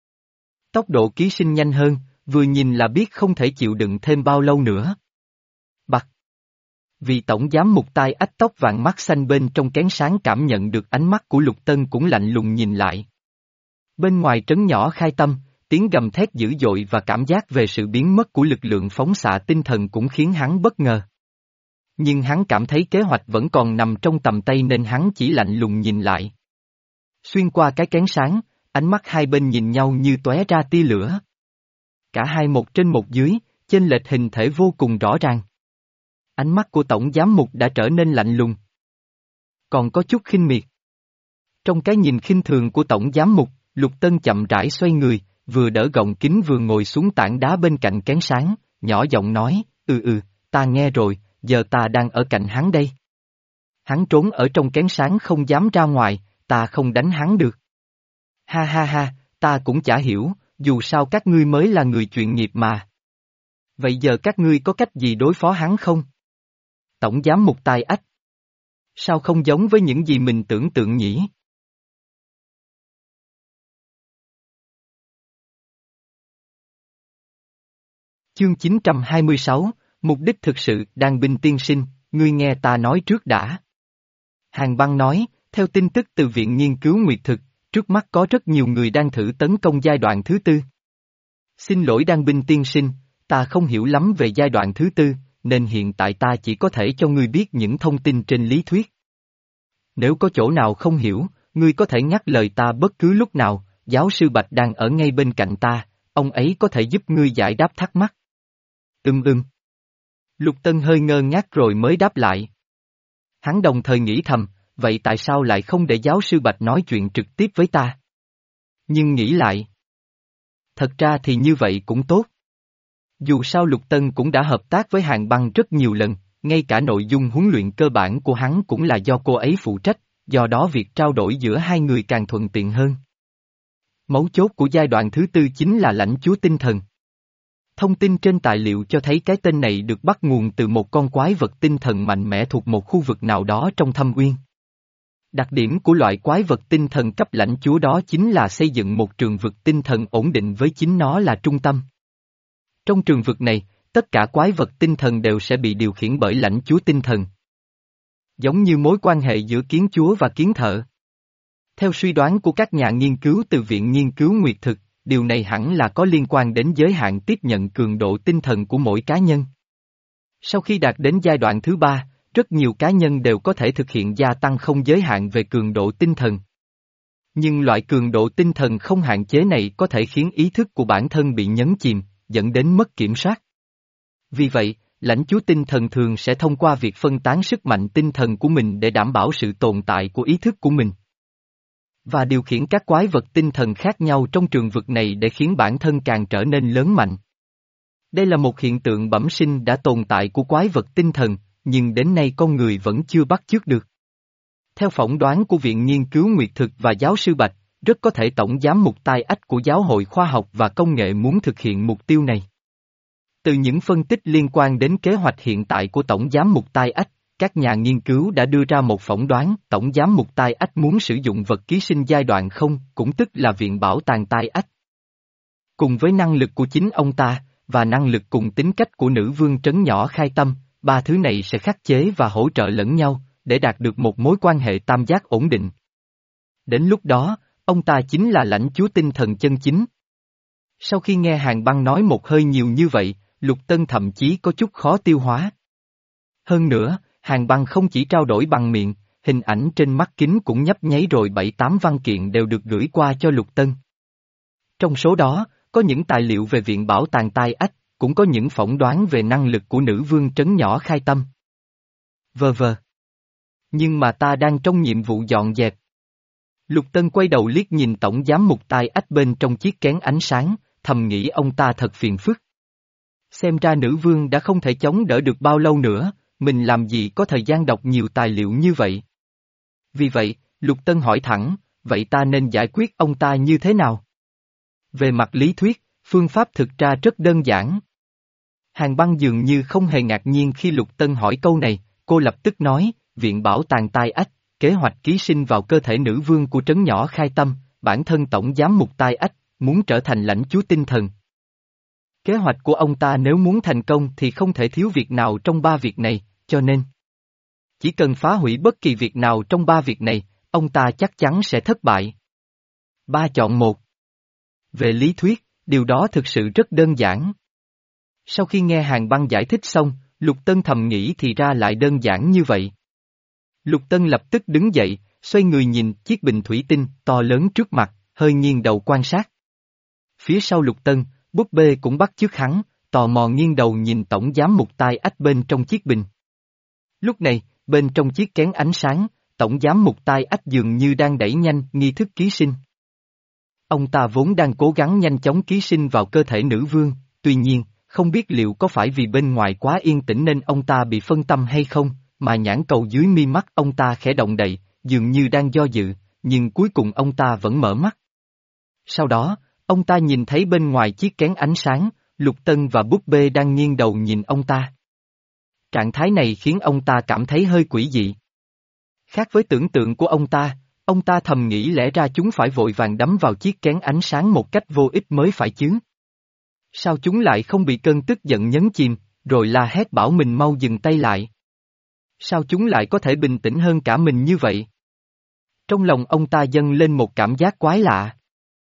Tốc độ ký sinh nhanh hơn, vừa nhìn là biết không thể chịu đựng thêm bao lâu nữa. Bặt. Vì tổng giám mục tai ách tóc vàng mắt xanh bên trong kén sáng cảm nhận được ánh mắt của Lục Tân cũng lạnh lùng nhìn lại. Bên ngoài trấn nhỏ Khai Tâm, tiếng gầm thét dữ dội và cảm giác về sự biến mất của lực lượng phóng xạ tinh thần cũng khiến hắn bất ngờ. Nhưng hắn cảm thấy kế hoạch vẫn còn nằm trong tầm tay nên hắn chỉ lạnh lùng nhìn lại. Xuyên qua cái kén sáng, ánh mắt hai bên nhìn nhau như tóe ra tia lửa. Cả hai một trên một dưới, chênh lệch hình thể vô cùng rõ ràng. Ánh mắt của tổng giám mục đã trở nên lạnh lùng. Còn có chút khinh miệt. Trong cái nhìn khinh thường của tổng giám mục, Lục Tân chậm rãi xoay người, vừa đỡ gọng kính vừa ngồi xuống tảng đá bên cạnh kén sáng, nhỏ giọng nói, ừ ừ, ta nghe rồi, giờ ta đang ở cạnh hắn đây. Hắn trốn ở trong kén sáng không dám ra ngoài, ta không đánh hắn được. Ha ha ha, ta cũng chả hiểu, dù sao các ngươi mới là người chuyện nghiệp mà. Vậy giờ các ngươi có cách gì đối phó hắn không? Tổng giám mục tai ách. Sao không giống với những gì mình tưởng tượng nhỉ? Chương chín trăm hai mươi sáu, mục đích thực sự, Đan binh tiên sinh, ngươi nghe ta nói trước đã. Hàn Băng nói, theo tin tức từ Viện Nghiên cứu Nguyệt Thực, trước mắt có rất nhiều người đang thử tấn công giai đoạn thứ tư. Xin lỗi Đan binh tiên sinh, ta không hiểu lắm về giai đoạn thứ tư, nên hiện tại ta chỉ có thể cho ngươi biết những thông tin trên lý thuyết. Nếu có chỗ nào không hiểu, ngươi có thể nhắc lời ta bất cứ lúc nào, giáo sư Bạch đang ở ngay bên cạnh ta, ông ấy có thể giúp ngươi giải đáp thắc mắc. Ưm ưm. Lục Tân hơi ngơ ngác rồi mới đáp lại. Hắn đồng thời nghĩ thầm, vậy tại sao lại không để giáo sư Bạch nói chuyện trực tiếp với ta? Nhưng nghĩ lại. Thật ra thì như vậy cũng tốt. Dù sao Lục Tân cũng đã hợp tác với Hàn Băng rất nhiều lần, ngay cả nội dung huấn luyện cơ bản của hắn cũng là do cô ấy phụ trách, do đó việc trao đổi giữa hai người càng thuận tiện hơn. Mấu chốt của giai đoạn thứ tư chính là lãnh chúa tinh thần. Thông tin trên tài liệu cho thấy cái tên này được bắt nguồn từ một con quái vật tinh thần mạnh mẽ thuộc một khu vực nào đó trong thâm uyên. Đặc điểm của loại quái vật tinh thần cấp lãnh chúa đó chính là xây dựng một trường vực tinh thần ổn định với chính nó là trung tâm. Trong trường vực này, tất cả quái vật tinh thần đều sẽ bị điều khiển bởi lãnh chúa tinh thần. Giống như mối quan hệ giữa kiến chúa và kiến thợ. Theo suy đoán của các nhà nghiên cứu từ Viện Nghiên cứu Nguyệt Thực, điều này hẳn là có liên quan đến giới hạn tiếp nhận cường độ tinh thần của mỗi cá nhân. Sau khi đạt đến giai đoạn thứ ba, rất nhiều cá nhân đều có thể thực hiện gia tăng không giới hạn về cường độ tinh thần. Nhưng loại cường độ tinh thần không hạn chế này có thể khiến ý thức của bản thân bị nhấn chìm, dẫn đến mất kiểm soát. Vì vậy, lãnh chúa tinh thần thường sẽ thông qua việc phân tán sức mạnh tinh thần của mình để đảm bảo sự tồn tại của ý thức của mình. Và điều khiển các quái vật tinh thần khác nhau trong trường vực này để khiến bản thân càng trở nên lớn mạnh. Đây là một hiện tượng bẩm sinh đã tồn tại của quái vật tinh thần, nhưng đến nay con người vẫn chưa bắt chước được. Theo phỏng đoán của Viện Nghiên cứu Nguyệt Thực và giáo sư Bạch, rất có thể tổng giám mục tai ách của Giáo hội Khoa học và Công nghệ muốn thực hiện mục tiêu này. Từ những phân tích liên quan đến kế hoạch hiện tại của Tổng giám mục Tai Ách, các nhà nghiên cứu đã đưa ra một phỏng đoán Tổng giám mục Tai Ách muốn sử dụng vật ký sinh giai đoạn không, cũng tức là viện bảo tàng Tai Ách. Cùng với năng lực của chính ông ta, và năng lực cùng tính cách của nữ vương trấn nhỏ Khai Tâm, ba thứ này sẽ khắc chế và hỗ trợ lẫn nhau, để đạt được một mối quan hệ tam giác ổn định. Đến lúc đó, ông ta chính là lãnh chúa tinh thần chân chính. Sau khi nghe Hàn Băng nói một hơi nhiều như vậy, Lục Tân thậm chí có chút khó tiêu hóa. Hơn nữa, Hàn Băng không chỉ trao đổi bằng miệng, hình ảnh trên mắt kính cũng nhấp nháy rồi bảy tám văn kiện đều được gửi qua cho Lục Tân. Trong số đó, có những tài liệu về viện bảo tàng Tai Ách, cũng có những phỏng đoán về năng lực của nữ vương trấn nhỏ Khai Tâm. Vờ vờ. Nhưng mà ta đang trong nhiệm vụ dọn dẹp. Lục Tân quay đầu liếc nhìn tổng giám mục Tai Ách bên trong chiếc kén ánh sáng, thầm nghĩ ông ta thật phiền phức. Xem ra nữ vương đã không thể chống đỡ được bao lâu nữa, mình làm gì có thời gian đọc nhiều tài liệu như vậy. Vì vậy, Lục Tân hỏi thẳng, vậy ta nên giải quyết ông ta như thế nào? Về mặt lý thuyết, phương pháp thực ra rất đơn giản. Hàn Băng dường như không hề ngạc nhiên khi Lục Tân hỏi câu này, cô lập tức nói, viện bảo tàng Tai Ách, kế hoạch ký sinh vào cơ thể nữ vương của trấn nhỏ Khai Tâm, bản thân tổng giám mục Tai Ách, muốn trở thành lãnh chúa tinh thần. Kế hoạch của ông ta nếu muốn thành công thì không thể thiếu việc nào trong ba việc này, cho nên chỉ cần phá hủy bất kỳ việc nào trong ba việc này, ông ta chắc chắn sẽ thất bại. Ba chọn một. Về lý thuyết, điều đó thực sự rất đơn giản. Sau khi nghe Hàn Băng giải thích xong, Lục Tân thầm nghĩ thì ra lại đơn giản như vậy. Lục Tân lập tức đứng dậy, xoay người nhìn chiếc bình thủy tinh to lớn trước mặt, hơi nghiêng đầu quan sát. Phía sau Lục Tân, búp bê cũng bắt chước hắn, tò mò nghiêng đầu nhìn tổng giám mục Tai Ách bên trong chiếc bình. Lúc này, bên trong chiếc kén ánh sáng, tổng giám mục Tai Ách dường như đang đẩy nhanh nghi thức ký sinh. Ông ta vốn đang cố gắng nhanh chóng ký sinh vào cơ thể nữ vương, tuy nhiên, không biết liệu có phải vì bên ngoài quá yên tĩnh nên ông ta bị phân tâm hay không, mà nhãn cầu dưới mi mắt ông ta khẽ động đậy, dường như đang do dự, nhưng cuối cùng ông ta vẫn mở mắt. Sau đó, ông ta nhìn thấy bên ngoài chiếc kén ánh sáng, Lục Tân và búp bê đang nghiêng đầu nhìn ông ta. Trạng thái này khiến ông ta cảm thấy hơi quỷ dị. Khác với tưởng tượng của ông ta, ông ta thầm nghĩ lẽ ra chúng phải vội vàng đắm vào chiếc kén ánh sáng một cách vô ích mới phải chứ. Sao chúng lại không bị cơn tức giận nhấn chìm, rồi la hét bảo mình mau dừng tay lại? Sao chúng lại có thể bình tĩnh hơn cả mình như vậy? Trong lòng ông ta dâng lên một cảm giác quái lạ.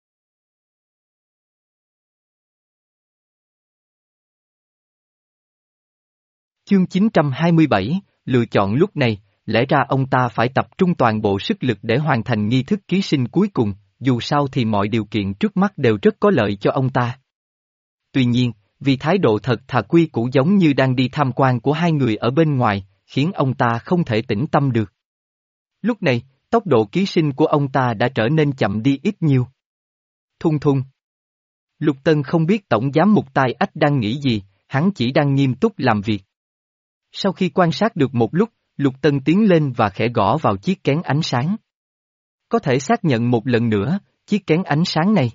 Chương chín trăm hai mươi bảy, lựa chọn lúc này, lẽ ra ông ta phải tập trung toàn bộ sức lực để hoàn thành nghi thức ký sinh cuối cùng, dù sao thì mọi điều kiện trước mắt đều rất có lợi cho ông ta. Tuy nhiên, vì thái độ thật thà quy củ giống như đang đi tham quan của hai người ở bên ngoài, khiến ông ta không thể tĩnh tâm được. Lúc này, tốc độ ký sinh của ông ta đã trở nên chậm đi ít nhiều. Thung thung. Lục Tân không biết tổng giám mục Tai Ách đang nghĩ gì, hắn chỉ đang nghiêm túc làm việc. Sau khi quan sát được một lúc, Lục Tân tiến lên và khẽ gõ vào chiếc kén ánh sáng. Có thể xác nhận một lần nữa, chiếc kén ánh sáng này.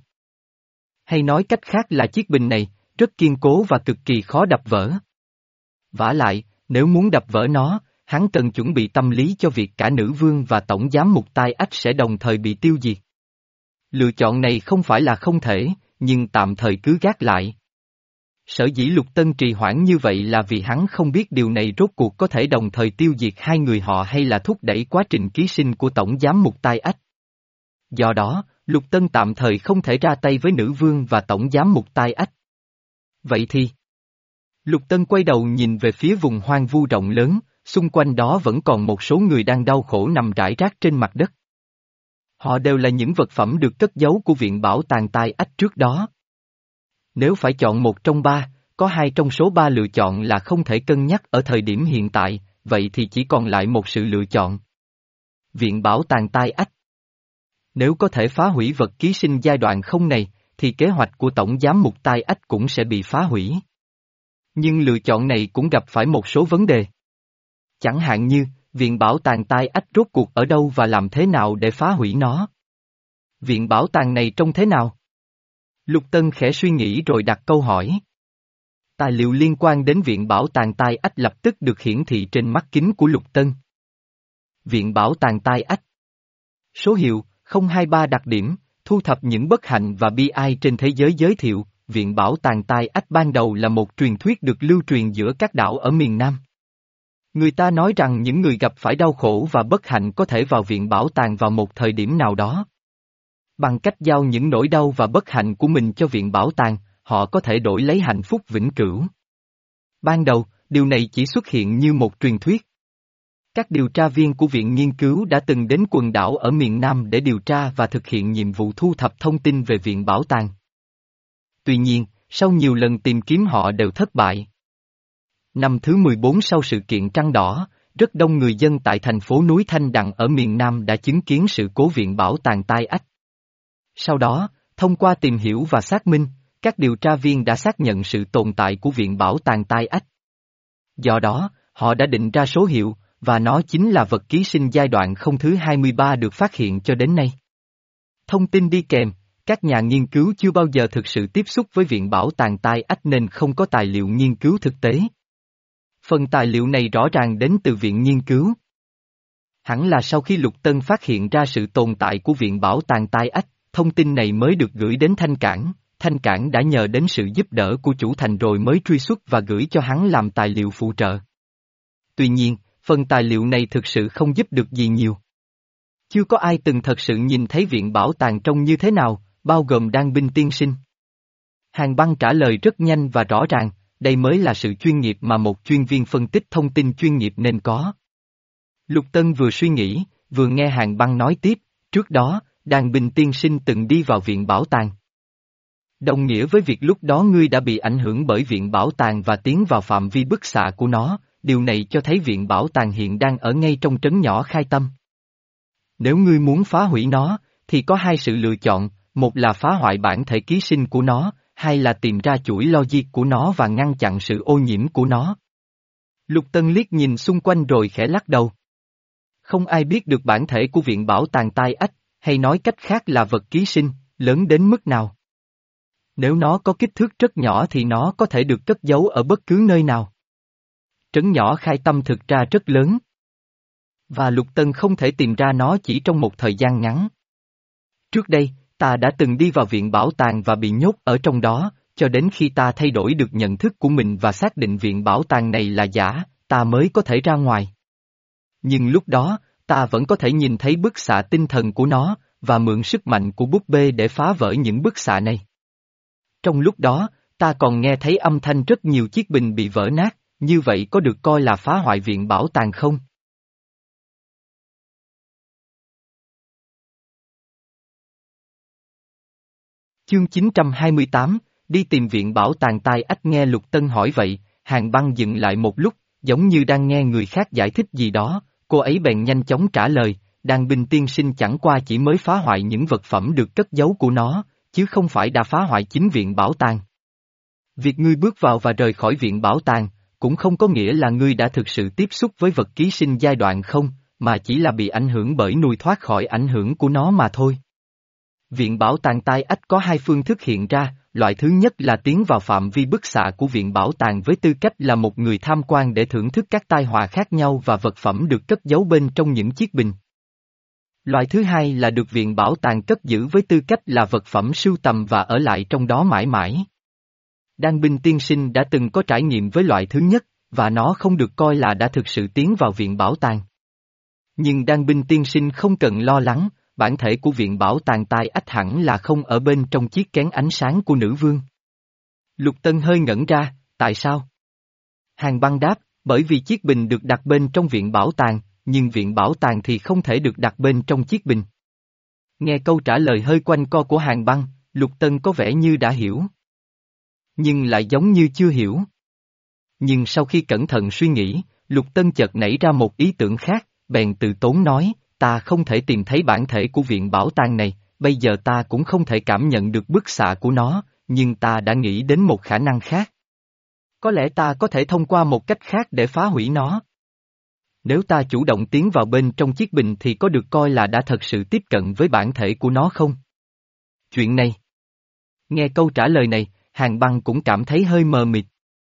Hay nói cách khác là chiếc bình này, rất kiên cố và cực kỳ khó đập vỡ. Vả lại, nếu muốn đập vỡ nó, hắn cần chuẩn bị tâm lý cho việc cả nữ vương và tổng giám mục Tai Ách sẽ đồng thời bị tiêu diệt. Lựa chọn này không phải là không thể, nhưng tạm thời cứ gác lại. Sở dĩ Lục Tân trì hoãn như vậy là vì hắn không biết điều này rốt cuộc có thể đồng thời tiêu diệt hai người họ hay là thúc đẩy quá trình ký sinh của tổng giám mục Tai Ách. Do đó, Lục Tân tạm thời không thể ra tay với nữ vương và tổng giám mục Tai Ách. Vậy thì... Lục Tân quay đầu nhìn về phía vùng hoang vu rộng lớn, xung quanh đó vẫn còn một số người đang đau khổ nằm rải rác trên mặt đất. Họ đều là những vật phẩm được cất giấu của viện bảo tàng Tai Ách trước đó. Nếu phải chọn một trong ba, có hai trong số ba lựa chọn là không thể cân nhắc ở thời điểm hiện tại, vậy thì chỉ còn lại một sự lựa chọn. Viện bảo tàng Tai Ách. Nếu có thể phá hủy vật ký sinh giai đoạn không này, thì kế hoạch của tổng giám mục Tai Ách cũng sẽ bị phá hủy. Nhưng lựa chọn này cũng gặp phải một số vấn đề. Chẳng hạn như, viện bảo tàng Tai Ách rốt cuộc ở đâu và làm thế nào để phá hủy nó? Viện bảo tàng này trông thế nào? Lục Tân khẽ suy nghĩ rồi đặt câu hỏi. Tài liệu liên quan đến Viện Bảo tàng Tai Ách lập tức được hiển thị trên mắt kính của Lục Tân. Viện Bảo tàng Tai Ách. Số hiệu, không hai ba đặc điểm, thu thập những bất hạnh và bi ai trên thế giới giới thiệu, Viện Bảo tàng Tai Ách ban đầu là một truyền thuyết được lưu truyền giữa các đảo ở miền Nam. Người ta nói rằng những người gặp phải đau khổ và bất hạnh có thể vào viện bảo tàng vào một thời điểm nào đó. Bằng cách giao những nỗi đau và bất hạnh của mình cho viện bảo tàng, họ có thể đổi lấy hạnh phúc vĩnh cửu. Ban đầu, điều này chỉ xuất hiện như một truyền thuyết. Các điều tra viên của viện nghiên cứu đã từng đến quần đảo ở miền Nam để điều tra và thực hiện nhiệm vụ thu thập thông tin về viện bảo tàng. Tuy nhiên, sau nhiều lần tìm kiếm họ đều thất bại. Năm thứ mười bốn sau sự kiện Trăng Đỏ, rất đông người dân tại thành phố núi Thanh Đằng ở miền Nam đã chứng kiến sự cố viện bảo tàng Tai Ách. Sau đó, thông qua tìm hiểu và xác minh, các điều tra viên đã xác nhận sự tồn tại của viện bảo tàng Tai Ách. Do đó, họ đã định ra số hiệu, và nó chính là vật ký sinh giai đoạn không thứ hai mươi ba được phát hiện cho đến nay. Thông tin đi kèm, các nhà nghiên cứu chưa bao giờ thực sự tiếp xúc với viện bảo tàng Tai Ách nên không có tài liệu nghiên cứu thực tế. Phần tài liệu này rõ ràng đến từ viện nghiên cứu. Hẳn là sau khi Lục Tân phát hiện ra sự tồn tại của viện bảo tàng Tai Ách, thông tin này mới được gửi đến Thanh Cảng. Thanh Cảng đã nhờ đến sự giúp đỡ của chủ thành rồi mới truy xuất và gửi cho hắn làm tài liệu phụ trợ. Tuy nhiên, phần tài liệu này thực sự không giúp được gì nhiều. Chưa có ai từng thật sự nhìn thấy viện bảo tàng trông như thế nào, bao gồm Đan Binh tiên sinh. Hàn Băng trả lời rất nhanh và rõ ràng, đây mới là sự chuyên nghiệp mà một chuyên viên phân tích thông tin chuyên nghiệp nên có. Lục Tân vừa suy nghĩ, vừa nghe Hàn Băng nói tiếp, trước đó, Đan Binh tiên sinh từng đi vào viện bảo tàng. Đồng nghĩa với việc lúc đó ngươi đã bị ảnh hưởng bởi viện bảo tàng và tiến vào phạm vi bức xạ của nó, điều này cho thấy viện bảo tàng hiện đang ở ngay trong trấn nhỏ Khai Tâm. Nếu ngươi muốn phá hủy nó, thì có hai sự lựa chọn, một là phá hoại bản thể ký sinh của nó, hai là tìm ra chuỗi logic của nó và ngăn chặn sự ô nhiễm của nó. Lục Tân liếc nhìn xung quanh rồi khẽ lắc đầu. Không ai biết được bản thể của viện bảo tàng Tai Ách, hay nói cách khác là vật ký sinh, lớn đến mức nào. Nếu nó có kích thước rất nhỏ thì nó có thể được cất giấu ở bất cứ nơi nào. Trấn nhỏ Khai Tâm thực ra rất lớn. Và Lục Tân không thể tìm ra nó chỉ trong một thời gian ngắn. Trước đây, ta đã từng đi vào viện bảo tàng và bị nhốt ở trong đó, cho đến khi ta thay đổi được nhận thức của mình và xác định viện bảo tàng này là giả, ta mới có thể ra ngoài. Nhưng lúc đó, ta vẫn có thể nhìn thấy bức xạ tinh thần của nó, và mượn sức mạnh của búp bê để phá vỡ những bức xạ này. Trong lúc đó, ta còn nghe thấy âm thanh rất nhiều chiếc bình bị vỡ nát, như vậy có được coi là phá hoại viện bảo tàng không? Chương chín trăm hai mươi tám, đi tìm viện bảo tàng Tai Ách. Nghe Lục Tân hỏi vậy, Hàn Băng dừng lại một lúc, giống như đang nghe người khác giải thích gì đó, cô ấy bèn nhanh chóng trả lời, Đan Binh tiên sinh chẳng qua chỉ mới phá hoại những vật phẩm được cất giấu của nó, chứ không phải đã phá hoại chính viện bảo tàng. Việc ngươi bước vào và rời khỏi viện bảo tàng, cũng không có nghĩa là ngươi đã thực sự tiếp xúc với vật ký sinh giai đoạn không, mà chỉ là bị ảnh hưởng bởi nuôi thoát khỏi ảnh hưởng của nó mà thôi. Viện bảo tàng Tai Ách có hai phương thức hiện ra, loại thứ nhất là tiến vào phạm vi bức xạ của viện bảo tàng với tư cách là một người tham quan để thưởng thức các tai họa khác nhau và vật phẩm được cất giấu bên trong những chiếc bình. Loại thứ hai là được viện bảo tàng cất giữ với tư cách là vật phẩm sưu tầm và ở lại trong đó mãi mãi. Đan Binh tiên sinh đã từng có trải nghiệm với loại thứ nhất, và nó không được coi là đã thực sự tiến vào viện bảo tàng. Nhưng Đan Binh tiên sinh không cần lo lắng, bản thể của viện bảo tàng Tai Ách hẳn là không ở bên trong chiếc kén ánh sáng của nữ vương. Lục Tân hơi ngẩn ra, tại sao? Hàn Băng đáp, bởi vì chiếc bình được đặt bên trong viện bảo tàng, nhưng viện bảo tàng thì không thể được đặt bên trong chiếc bình. Nghe câu trả lời hơi quanh co của Hàn Băng, Lục Tân có vẻ như đã hiểu. Nhưng lại giống như chưa hiểu. Nhưng sau khi cẩn thận suy nghĩ, Lục Tân chợt nảy ra một ý tưởng khác, bèn từ tốn nói, ta không thể tìm thấy bản thể của viện bảo tàng này, bây giờ ta cũng không thể cảm nhận được bức xạ của nó, nhưng ta đã nghĩ đến một khả năng khác. Có lẽ ta có thể thông qua một cách khác để phá hủy nó. Nếu ta chủ động tiến vào bên trong chiếc bình thì có được coi là đã thật sự tiếp cận với bản thể của nó không? Chuyện này. Nghe câu trả lời này, Hàn Băng cũng cảm thấy hơi mờ mịt.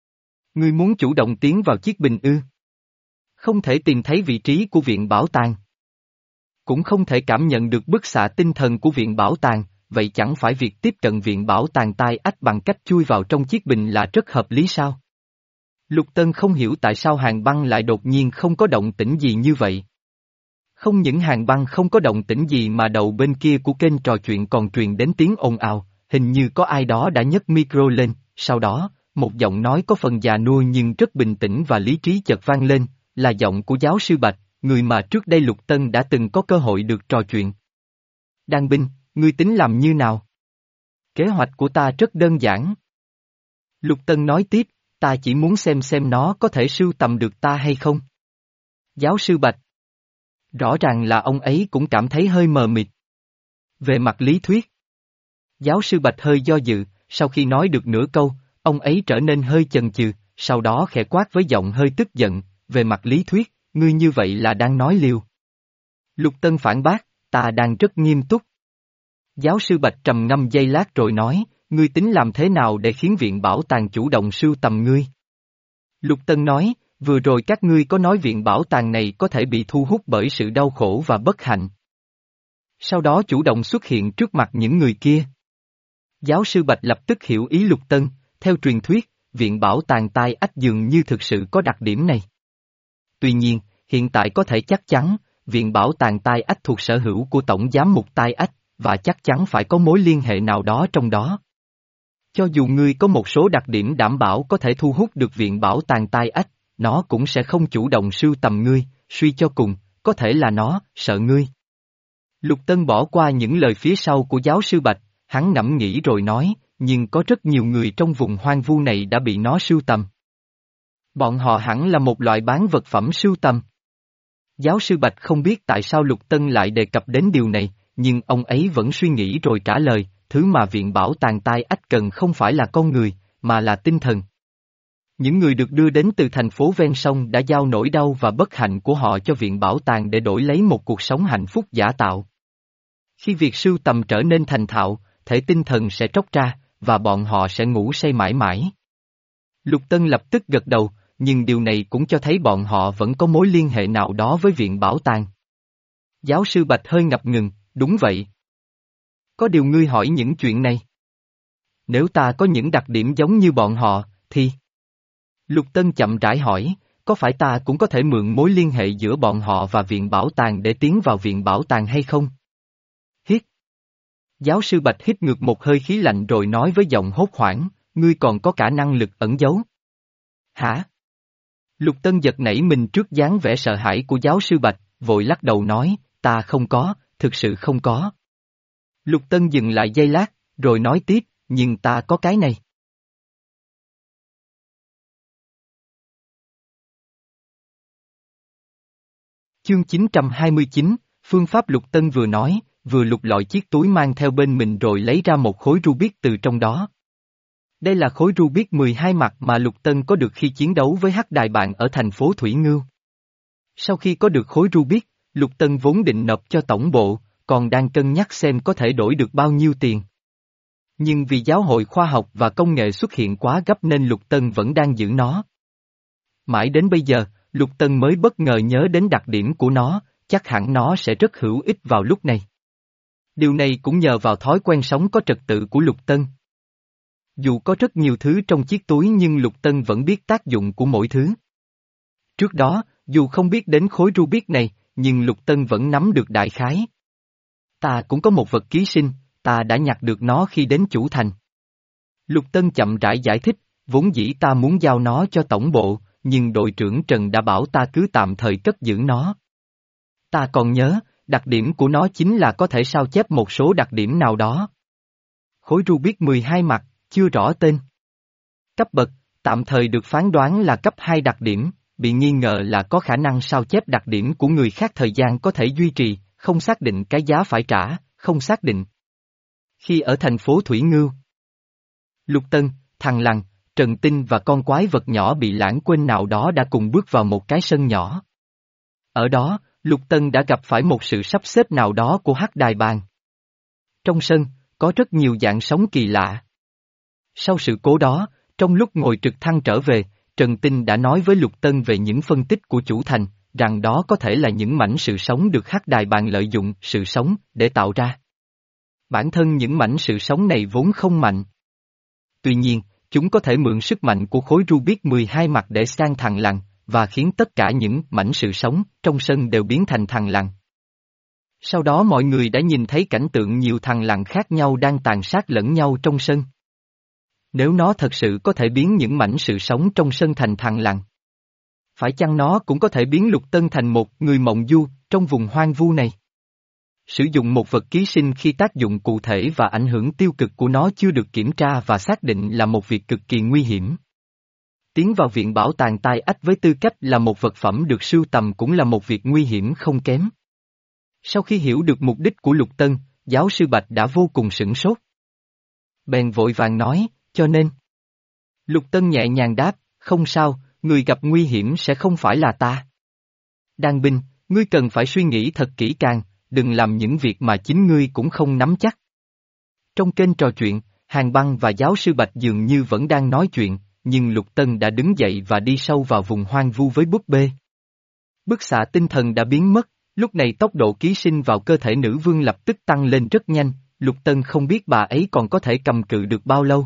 Ngươi muốn chủ động tiến vào chiếc bình ư? Không thể tìm thấy vị trí của viện bảo tàng. Cũng không thể cảm nhận được bức xạ tinh thần của viện bảo tàng, vậy chẳng phải việc tiếp cận viện bảo tàng tai ách bằng cách chui vào trong chiếc bình là rất hợp lý sao? Lục Tân không hiểu tại sao Hàn Băng lại đột nhiên không có động tĩnh gì như vậy. Không những Hàn Băng không có động tĩnh gì mà đầu bên kia của kênh trò chuyện còn truyền đến tiếng ồn ào, hình như có ai đó đã nhấc micro lên, sau đó, một giọng nói có phần già nua nhưng rất bình tĩnh và lý trí chợt vang lên, là giọng của giáo sư Bạch, người mà trước đây Lục Tân đã từng có cơ hội được trò chuyện. Đan binh, ngươi tính làm như nào? Kế hoạch của ta rất đơn giản. Lục Tân nói tiếp, ta chỉ muốn xem xem nó có thể sưu tầm được ta hay không. Giáo sư Bạch. Rõ ràng là ông ấy cũng cảm thấy hơi mờ mịt. Về mặt lý thuyết. Giáo sư Bạch hơi do dự, sau khi nói được nửa câu, ông ấy trở nên hơi chần chừ, sau đó khẽ quát với giọng hơi tức giận, về mặt lý thuyết, ngươi như vậy là đang nói liều. Lục Tân phản bác, ta đang rất nghiêm túc. Giáo sư Bạch trầm ngâm giây lát rồi nói, ngươi tính làm thế nào để khiến viện bảo tàng chủ động sưu tầm ngươi? Lục Tân nói, vừa rồi các ngươi có nói viện bảo tàng này có thể bị thu hút bởi sự đau khổ và bất hạnh. Sau đó chủ động xuất hiện trước mặt những người kia. Giáo sư Bạch lập tức hiểu ý Lục Tân, theo truyền thuyết, viện bảo tàng tai ách dường như thực sự có đặc điểm này. Tuy nhiên, hiện tại có thể chắc chắn, viện bảo tàng tai ách thuộc sở hữu của Tổng giám mục tai ách, và chắc chắn phải có mối liên hệ nào đó trong đó. Cho dù ngươi có một số đặc điểm đảm bảo có thể thu hút được viện bảo tàng tai ách, nó cũng sẽ không chủ động sưu tầm ngươi, suy cho cùng, có thể là nó, sợ ngươi. Lục Tân bỏ qua những lời phía sau của giáo sư Bạch, hắn ngẫm nghĩ rồi nói, nhưng có rất nhiều người trong vùng hoang vu này đã bị nó sưu tầm. Bọn họ hẳn là một loại bán vật phẩm sưu tầm. Giáo sư Bạch không biết tại sao Lục Tân lại đề cập đến điều này, nhưng ông ấy vẫn suy nghĩ rồi trả lời, thứ mà viện bảo tàng tai ách cần không phải là con người, mà là tinh thần. Những người được đưa đến từ thành phố ven sông đã giao nỗi đau và bất hạnh của họ cho viện bảo tàng để đổi lấy một cuộc sống hạnh phúc giả tạo. Khi việc sưu tầm trở nên thành thạo, thể tinh thần sẽ tróc ra, và bọn họ sẽ ngủ say mãi mãi. Lục Tân lập tức gật đầu, nhưng điều này cũng cho thấy bọn họ vẫn có mối liên hệ nào đó với viện bảo tàng. Giáo sư Bạch hơi ngập ngừng, đúng vậy. Có điều ngươi hỏi những chuyện này. Nếu ta có những đặc điểm giống như bọn họ, thì... Lục Tân chậm rãi hỏi, có phải ta cũng có thể mượn mối liên hệ giữa bọn họ và viện bảo tàng để tiến vào viện bảo tàng hay không? Hít. Giáo sư Bạch hít ngược một hơi khí lạnh rồi nói với giọng hốt hoảng, ngươi còn có cả năng lực ẩn giấu. Hả? Lục Tân giật nảy mình trước dáng vẻ sợ hãi của giáo sư Bạch, vội lắc đầu nói, ta không có, thực sự không có. Lục Tân dừng lại giây lát, rồi nói tiếp, nhưng ta có cái này. Chương chín trăm hai mươi chín, phương pháp Lục Tân vừa nói, vừa lục lọi chiếc túi mang theo bên mình rồi lấy ra một khối Rubik từ trong đó. Đây là khối Rubik mười hai mặt mà Lục Tân có được khi chiến đấu với Hắc Đài Bạn ở thành phố Thủy Ngưu. Sau khi có được khối Rubik, Lục Tân vốn định nộp cho tổng bộ, còn đang cân nhắc xem có thể đổi được bao nhiêu tiền. Nhưng vì Giáo hội Khoa học và Công nghệ xuất hiện quá gấp nên Lục Tân vẫn đang giữ nó. Mãi đến bây giờ, Lục Tân mới bất ngờ nhớ đến đặc điểm của nó, chắc hẳn nó sẽ rất hữu ích vào lúc này. Điều này cũng nhờ vào thói quen sống có trật tự của Lục Tân. Dù có rất nhiều thứ trong chiếc túi nhưng Lục Tân vẫn biết tác dụng của mỗi thứ. Trước đó, dù không biết đến khối Rubik này, nhưng Lục Tân vẫn nắm được đại khái. Ta cũng có một vật ký sinh, ta đã nhặt được nó khi đến chủ thành. Lục Tân chậm rãi giải thích, vốn dĩ ta muốn giao nó cho tổng bộ, nhưng đội trưởng Trần đã bảo ta cứ tạm thời cất giữ nó. Ta còn nhớ, đặc điểm của nó chính là có thể sao chép một số đặc điểm nào đó. Khối Rubik mười hai mặt, chưa rõ tên. Cấp bậc, tạm thời được phán đoán là cấp hai đặc điểm, bị nghi ngờ là có khả năng sao chép đặc điểm của người khác thời gian có thể duy trì, không xác định cái giá phải trả, không xác định. Khi ở thành phố Thủy Ngưu, Lục Tân, Thằng Lằn, Trần Tinh và con quái vật nhỏ bị lãng quên nào đó đã cùng bước vào một cái sân nhỏ. Ở đó, Lục Tân đã gặp phải một sự sắp xếp nào đó của Hắc Đài Bàn. Trong sân, có rất nhiều dạng sống kỳ lạ. Sau sự cố đó, trong lúc ngồi trực thăng trở về, Trần Tinh đã nói với Lục Tân về những phân tích của chủ thành, rằng đó có thể là những mảnh sự sống được hắc đài bàn lợi dụng sự sống để tạo ra. Bản thân những mảnh sự sống này vốn không mạnh. Tuy nhiên, chúng có thể mượn sức mạnh của khối Rubik mười hai mặt để sang thằn lằn, và khiến tất cả những mảnh sự sống trong sân đều biến thành thằn lằn. Sau đó mọi người đã nhìn thấy cảnh tượng nhiều thằn lằn khác nhau đang tàn sát lẫn nhau trong sân. Nếu nó thật sự có thể biến những mảnh sự sống trong sân thành thằn lằn, phải chăng nó cũng có thể biến Lục Tân thành một người mộng du trong vùng hoang vu này? Sử dụng một vật ký sinh khi tác dụng cụ thể và ảnh hưởng tiêu cực của nó chưa được kiểm tra và xác định là một việc cực kỳ nguy hiểm. Tiến vào viện bảo tàng tai ách với tư cách là một vật phẩm được sưu tầm cũng là một việc nguy hiểm không kém. Sau khi hiểu được mục đích của Lục Tân, giáo sư Bạch đã vô cùng sửng sốt. Bèn vội vàng nói, cho nên. Lục Tân nhẹ nhàng đáp, không sao, người gặp nguy hiểm sẽ không phải là ta. Đan binh, ngươi cần phải suy nghĩ thật kỹ càng, đừng làm những việc mà chính ngươi cũng không nắm chắc. Trong kênh trò chuyện, Hàn Băng và giáo sư Bạch dường như vẫn đang nói chuyện, nhưng Lục Tân đã đứng dậy và đi sâu vào vùng hoang vu với búp bê. Bức xạ tinh thần đã biến mất, lúc này tốc độ ký sinh vào cơ thể nữ vương lập tức tăng lên rất nhanh, Lục Tân không biết bà ấy còn có thể cầm cự được bao lâu.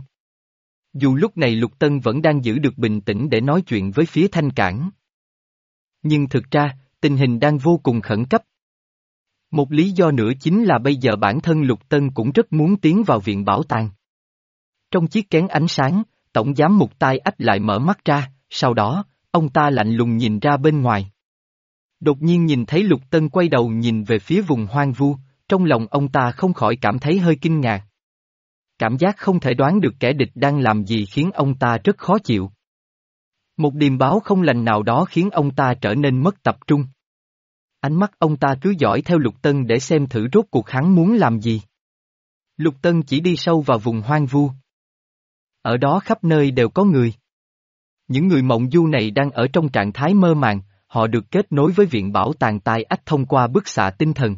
Dù lúc này Lục Tân vẫn đang giữ được bình tĩnh để nói chuyện với phía Thanh Cảng. Nhưng thực ra, tình hình đang vô cùng khẩn cấp. Một lý do nữa chính là bây giờ bản thân Lục Tân cũng rất muốn tiến vào viện bảo tàng. Trong chiếc kén ánh sáng, Tổng giám mục Tai Ách lại mở mắt ra, sau đó, ông ta lạnh lùng nhìn ra bên ngoài. Đột nhiên nhìn thấy Lục Tân quay đầu nhìn về phía vùng hoang vu, trong lòng ông ta không khỏi cảm thấy hơi kinh ngạc. Cảm giác không thể đoán được kẻ địch đang làm gì khiến ông ta rất khó chịu. Một điềm báo không lành nào đó khiến ông ta trở nên mất tập trung. Ánh mắt ông ta cứ dõi theo Lục Tân để xem thử rốt cuộc hắn muốn làm gì. Lục Tân chỉ đi sâu vào vùng hoang vu. Ở đó khắp nơi đều có người. Những người mộng du này đang ở trong trạng thái mơ màng, họ được kết nối với viện bảo tàng Tai Ách thông qua bức xạ tinh thần.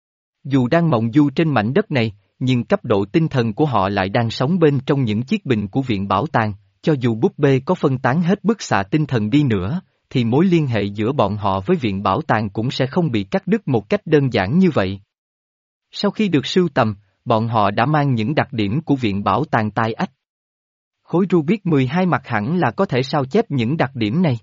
Dù đang mộng du trên mảnh đất này, nhưng cấp độ tinh thần của họ lại đang sống bên trong những chiếc bình của viện bảo tàng, cho dù búp bê có phân tán hết bức xạ tinh thần đi nữa, thì mối liên hệ giữa bọn họ với viện bảo tàng cũng sẽ không bị cắt đứt một cách đơn giản như vậy. Sau khi được sưu tầm, bọn họ đã mang những đặc điểm của viện bảo tàng Tai Ách. Khối Rubik mười hai mặt hẳn là có thể sao chép những đặc điểm này.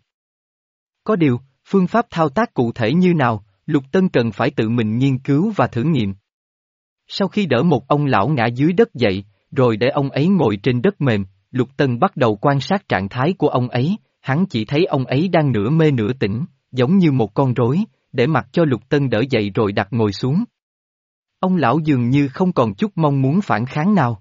Có điều, phương pháp thao tác cụ thể như nào, Lục Tân cần phải tự mình nghiên cứu và thử nghiệm. Sau khi đỡ một ông lão ngã dưới đất dậy, rồi để ông ấy ngồi trên đất mềm, Lục Tân bắt đầu quan sát trạng thái của ông ấy, hắn chỉ thấy ông ấy đang nửa mê nửa tỉnh, giống như một con rối, để mặc cho Lục Tân đỡ dậy rồi đặt ngồi xuống. Ông lão dường như không còn chút mong muốn phản kháng nào.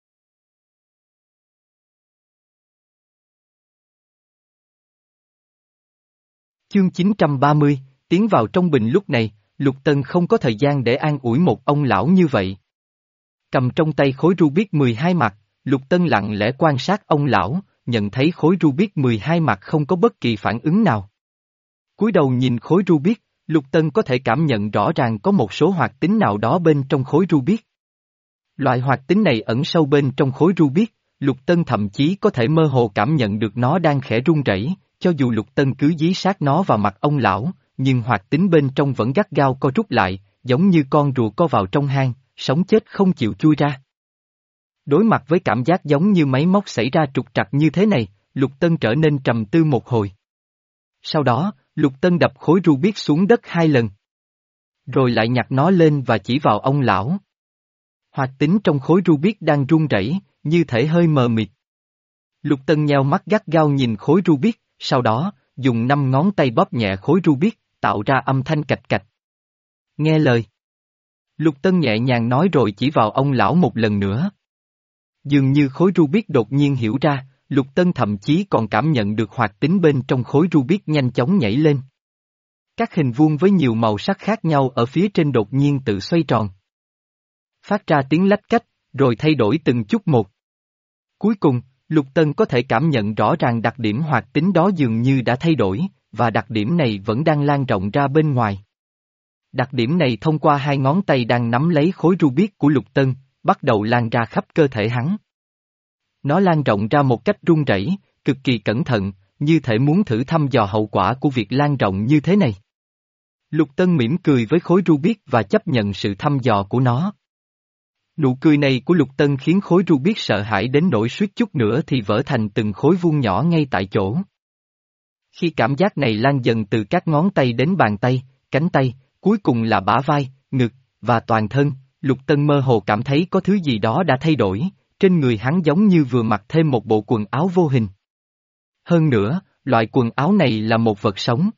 Chương chín trăm ba mươi, tiến vào trong bình lúc này, Lục Tân không có thời gian để an ủi một ông lão như vậy. Cầm trong tay khối Rubik mười hai mặt, Lục Tân lặng lẽ quan sát ông lão, nhận thấy khối Rubik mười hai mặt không có bất kỳ phản ứng nào. Cúi đầu nhìn khối Rubik, Lục Tân có thể cảm nhận rõ ràng có một số hoạt tính nào đó bên trong khối Rubik. Loại hoạt tính này ẩn sâu bên trong khối Rubik, Lục Tân thậm chí có thể mơ hồ cảm nhận được nó đang khẽ rung rẩy, cho dù Lục Tân cứ dí sát nó vào mặt ông lão, nhưng hoạt tính bên trong vẫn gắt gao co rút lại, giống như con rùa co vào trong hang, sống chết không chịu chui ra. Đối mặt với cảm giác giống như máy móc xảy ra trục trặc như thế này, Lục Tân trở nên trầm tư một hồi. Sau đó, Lục Tân đập khối Rubik xuống đất hai lần. Rồi lại nhặt nó lên và chỉ vào ông lão. Hoạt tính trong khối Rubik đang run rẩy, như thể hơi mờ mịt. Lục Tân nheo mắt gắt gao nhìn khối Rubik, sau đó, dùng năm ngón tay bóp nhẹ khối Rubik, tạo ra âm thanh cạch cạch. Nghe lời. Lục Tân nhẹ nhàng nói rồi chỉ vào ông lão một lần nữa. Dường như khối Rubik đột nhiên hiểu ra, Lục Tân thậm chí còn cảm nhận được hoạt tính bên trong khối Rubik nhanh chóng nhảy lên. Các hình vuông với nhiều màu sắc khác nhau ở phía trên đột nhiên tự xoay tròn. Phát ra tiếng lách cách, rồi thay đổi từng chút một. Cuối cùng, Lục Tân có thể cảm nhận rõ ràng đặc điểm hoạt tính đó dường như đã thay đổi, và đặc điểm này vẫn đang lan rộng ra bên ngoài. Đặc điểm này thông qua hai ngón tay đang nắm lấy khối Rubik của Lục Tân, bắt đầu lan ra khắp cơ thể hắn. Nó lan rộng ra một cách run rẩy, cực kỳ cẩn thận, như thể muốn thử thăm dò hậu quả của việc lan rộng như thế này. Lục Tân mỉm cười với khối Rubik và chấp nhận sự thăm dò của nó. Nụ cười này của Lục Tân khiến khối Rubik sợ hãi đến nỗi suýt chút nữa thì vỡ thành từng khối vuông nhỏ ngay tại chỗ. Khi cảm giác này lan dần từ các ngón tay đến bàn tay, cánh tay, cuối cùng là bả vai, ngực, và toàn thân, Lục Tân mơ hồ cảm thấy có thứ gì đó đã thay đổi, trên người hắn giống như vừa mặc thêm một bộ quần áo vô hình. Hơn nữa, loại quần áo này là một vật sống.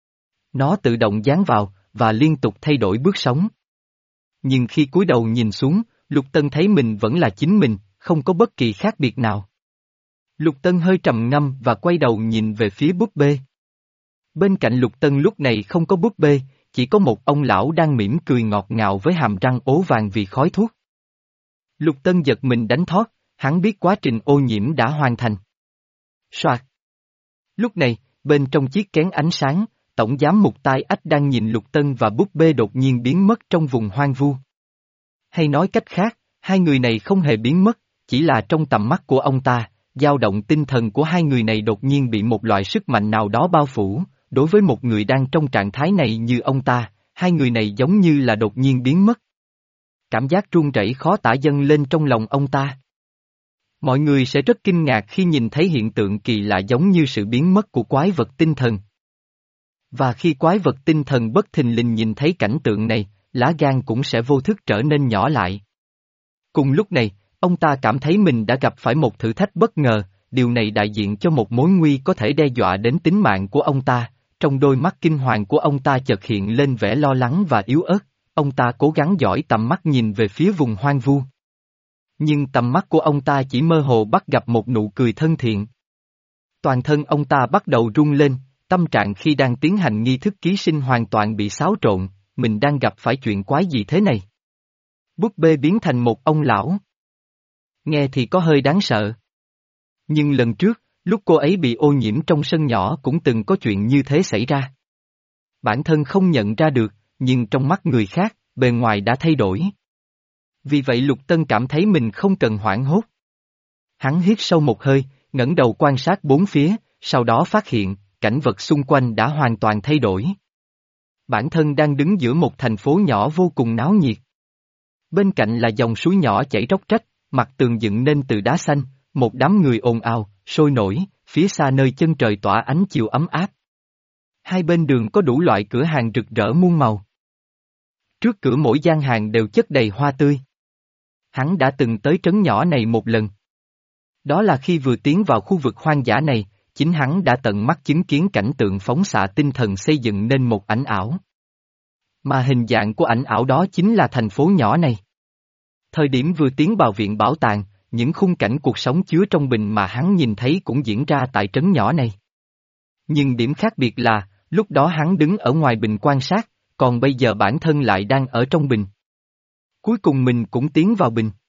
Nó tự động dán vào, và liên tục thay đổi bước sống. Nhưng khi cúi đầu nhìn xuống, Lục Tân thấy mình vẫn là chính mình, không có bất kỳ khác biệt nào. Lục Tân hơi trầm ngâm và quay đầu nhìn về phía búp bê. Bên cạnh Lục Tân lúc này không có búp bê, chỉ có một ông lão đang mỉm cười ngọt ngào với hàm răng ố vàng vì khói thuốc. Lục Tân giật mình đánh thót, hắn biết quá trình ô nhiễm đã hoàn thành. Soạt. Lúc này, bên trong chiếc kén ánh sáng, Tổng giám mục Tai Ách đang nhìn Lục Tân và búp bê đột nhiên biến mất trong vùng hoang vu. Hay nói cách khác, hai người này không hề biến mất, chỉ là trong tầm mắt của ông ta, dao động tinh thần của hai người này đột nhiên bị một loại sức mạnh nào đó bao phủ, đối với một người đang trong trạng thái này như ông ta, hai người này giống như là đột nhiên biến mất. Cảm giác run rẩy khó tả dâng lên trong lòng ông ta. Mọi người sẽ rất kinh ngạc khi nhìn thấy hiện tượng kỳ lạ giống như sự biến mất của quái vật tinh thần. Và khi quái vật tinh thần bất thình lình nhìn thấy cảnh tượng này, lá gan cũng sẽ vô thức trở nên nhỏ lại. Cùng lúc này, ông ta cảm thấy mình đã gặp phải một thử thách bất ngờ, điều này đại diện cho một mối nguy có thể đe dọa đến tính mạng của ông ta. Trong đôi mắt kinh hoàng của ông ta chợt hiện lên vẻ lo lắng và yếu ớt, ông ta cố gắng dõi tầm mắt nhìn về phía vùng hoang vu. Nhưng tầm mắt của ông ta chỉ mơ hồ bắt gặp một nụ cười thân thiện. Toàn thân ông ta bắt đầu rung lên, tâm trạng khi đang tiến hành nghi thức ký sinh hoàn toàn bị xáo trộn, mình đang gặp phải chuyện quái gì thế này? Búp bê biến thành một ông lão. Nghe thì có hơi đáng sợ. Nhưng lần trước, lúc cô ấy bị ô nhiễm trong sân nhỏ cũng từng có chuyện như thế xảy ra. Bản thân không nhận ra được, nhưng trong mắt người khác, bề ngoài đã thay đổi. Vì vậy Lục Tân cảm thấy mình không cần hoảng hốt. Hắn hít sâu một hơi, ngẩng đầu quan sát bốn phía, sau đó phát hiện, cảnh vật xung quanh đã hoàn toàn thay đổi. Bản thân đang đứng giữa một thành phố nhỏ vô cùng náo nhiệt. Bên cạnh là dòng suối nhỏ chảy róc rách, mặt tường dựng nên từ đá xanh, một đám người ồn ào, sôi nổi, phía xa nơi chân trời tỏa ánh chiều ấm áp. Hai bên đường có đủ loại cửa hàng rực rỡ muôn màu. Trước cửa mỗi gian hàng đều chất đầy hoa tươi. Hắn đã từng tới trấn nhỏ này một lần. Đó là khi vừa tiến vào khu vực hoang dã này, chính hắn đã tận mắt chứng kiến cảnh tượng phóng xạ tinh thần xây dựng nên một ảnh ảo. Mà hình dạng của ảnh ảo đó chính là thành phố nhỏ này. Thời điểm vừa tiến vào viện bảo tàng, những khung cảnh cuộc sống chứa trong bình mà hắn nhìn thấy cũng diễn ra tại trấn nhỏ này. Nhưng điểm khác biệt là, lúc đó hắn đứng ở ngoài bình quan sát, còn bây giờ bản thân lại đang ở trong bình. Cuối cùng mình cũng tiến vào bình.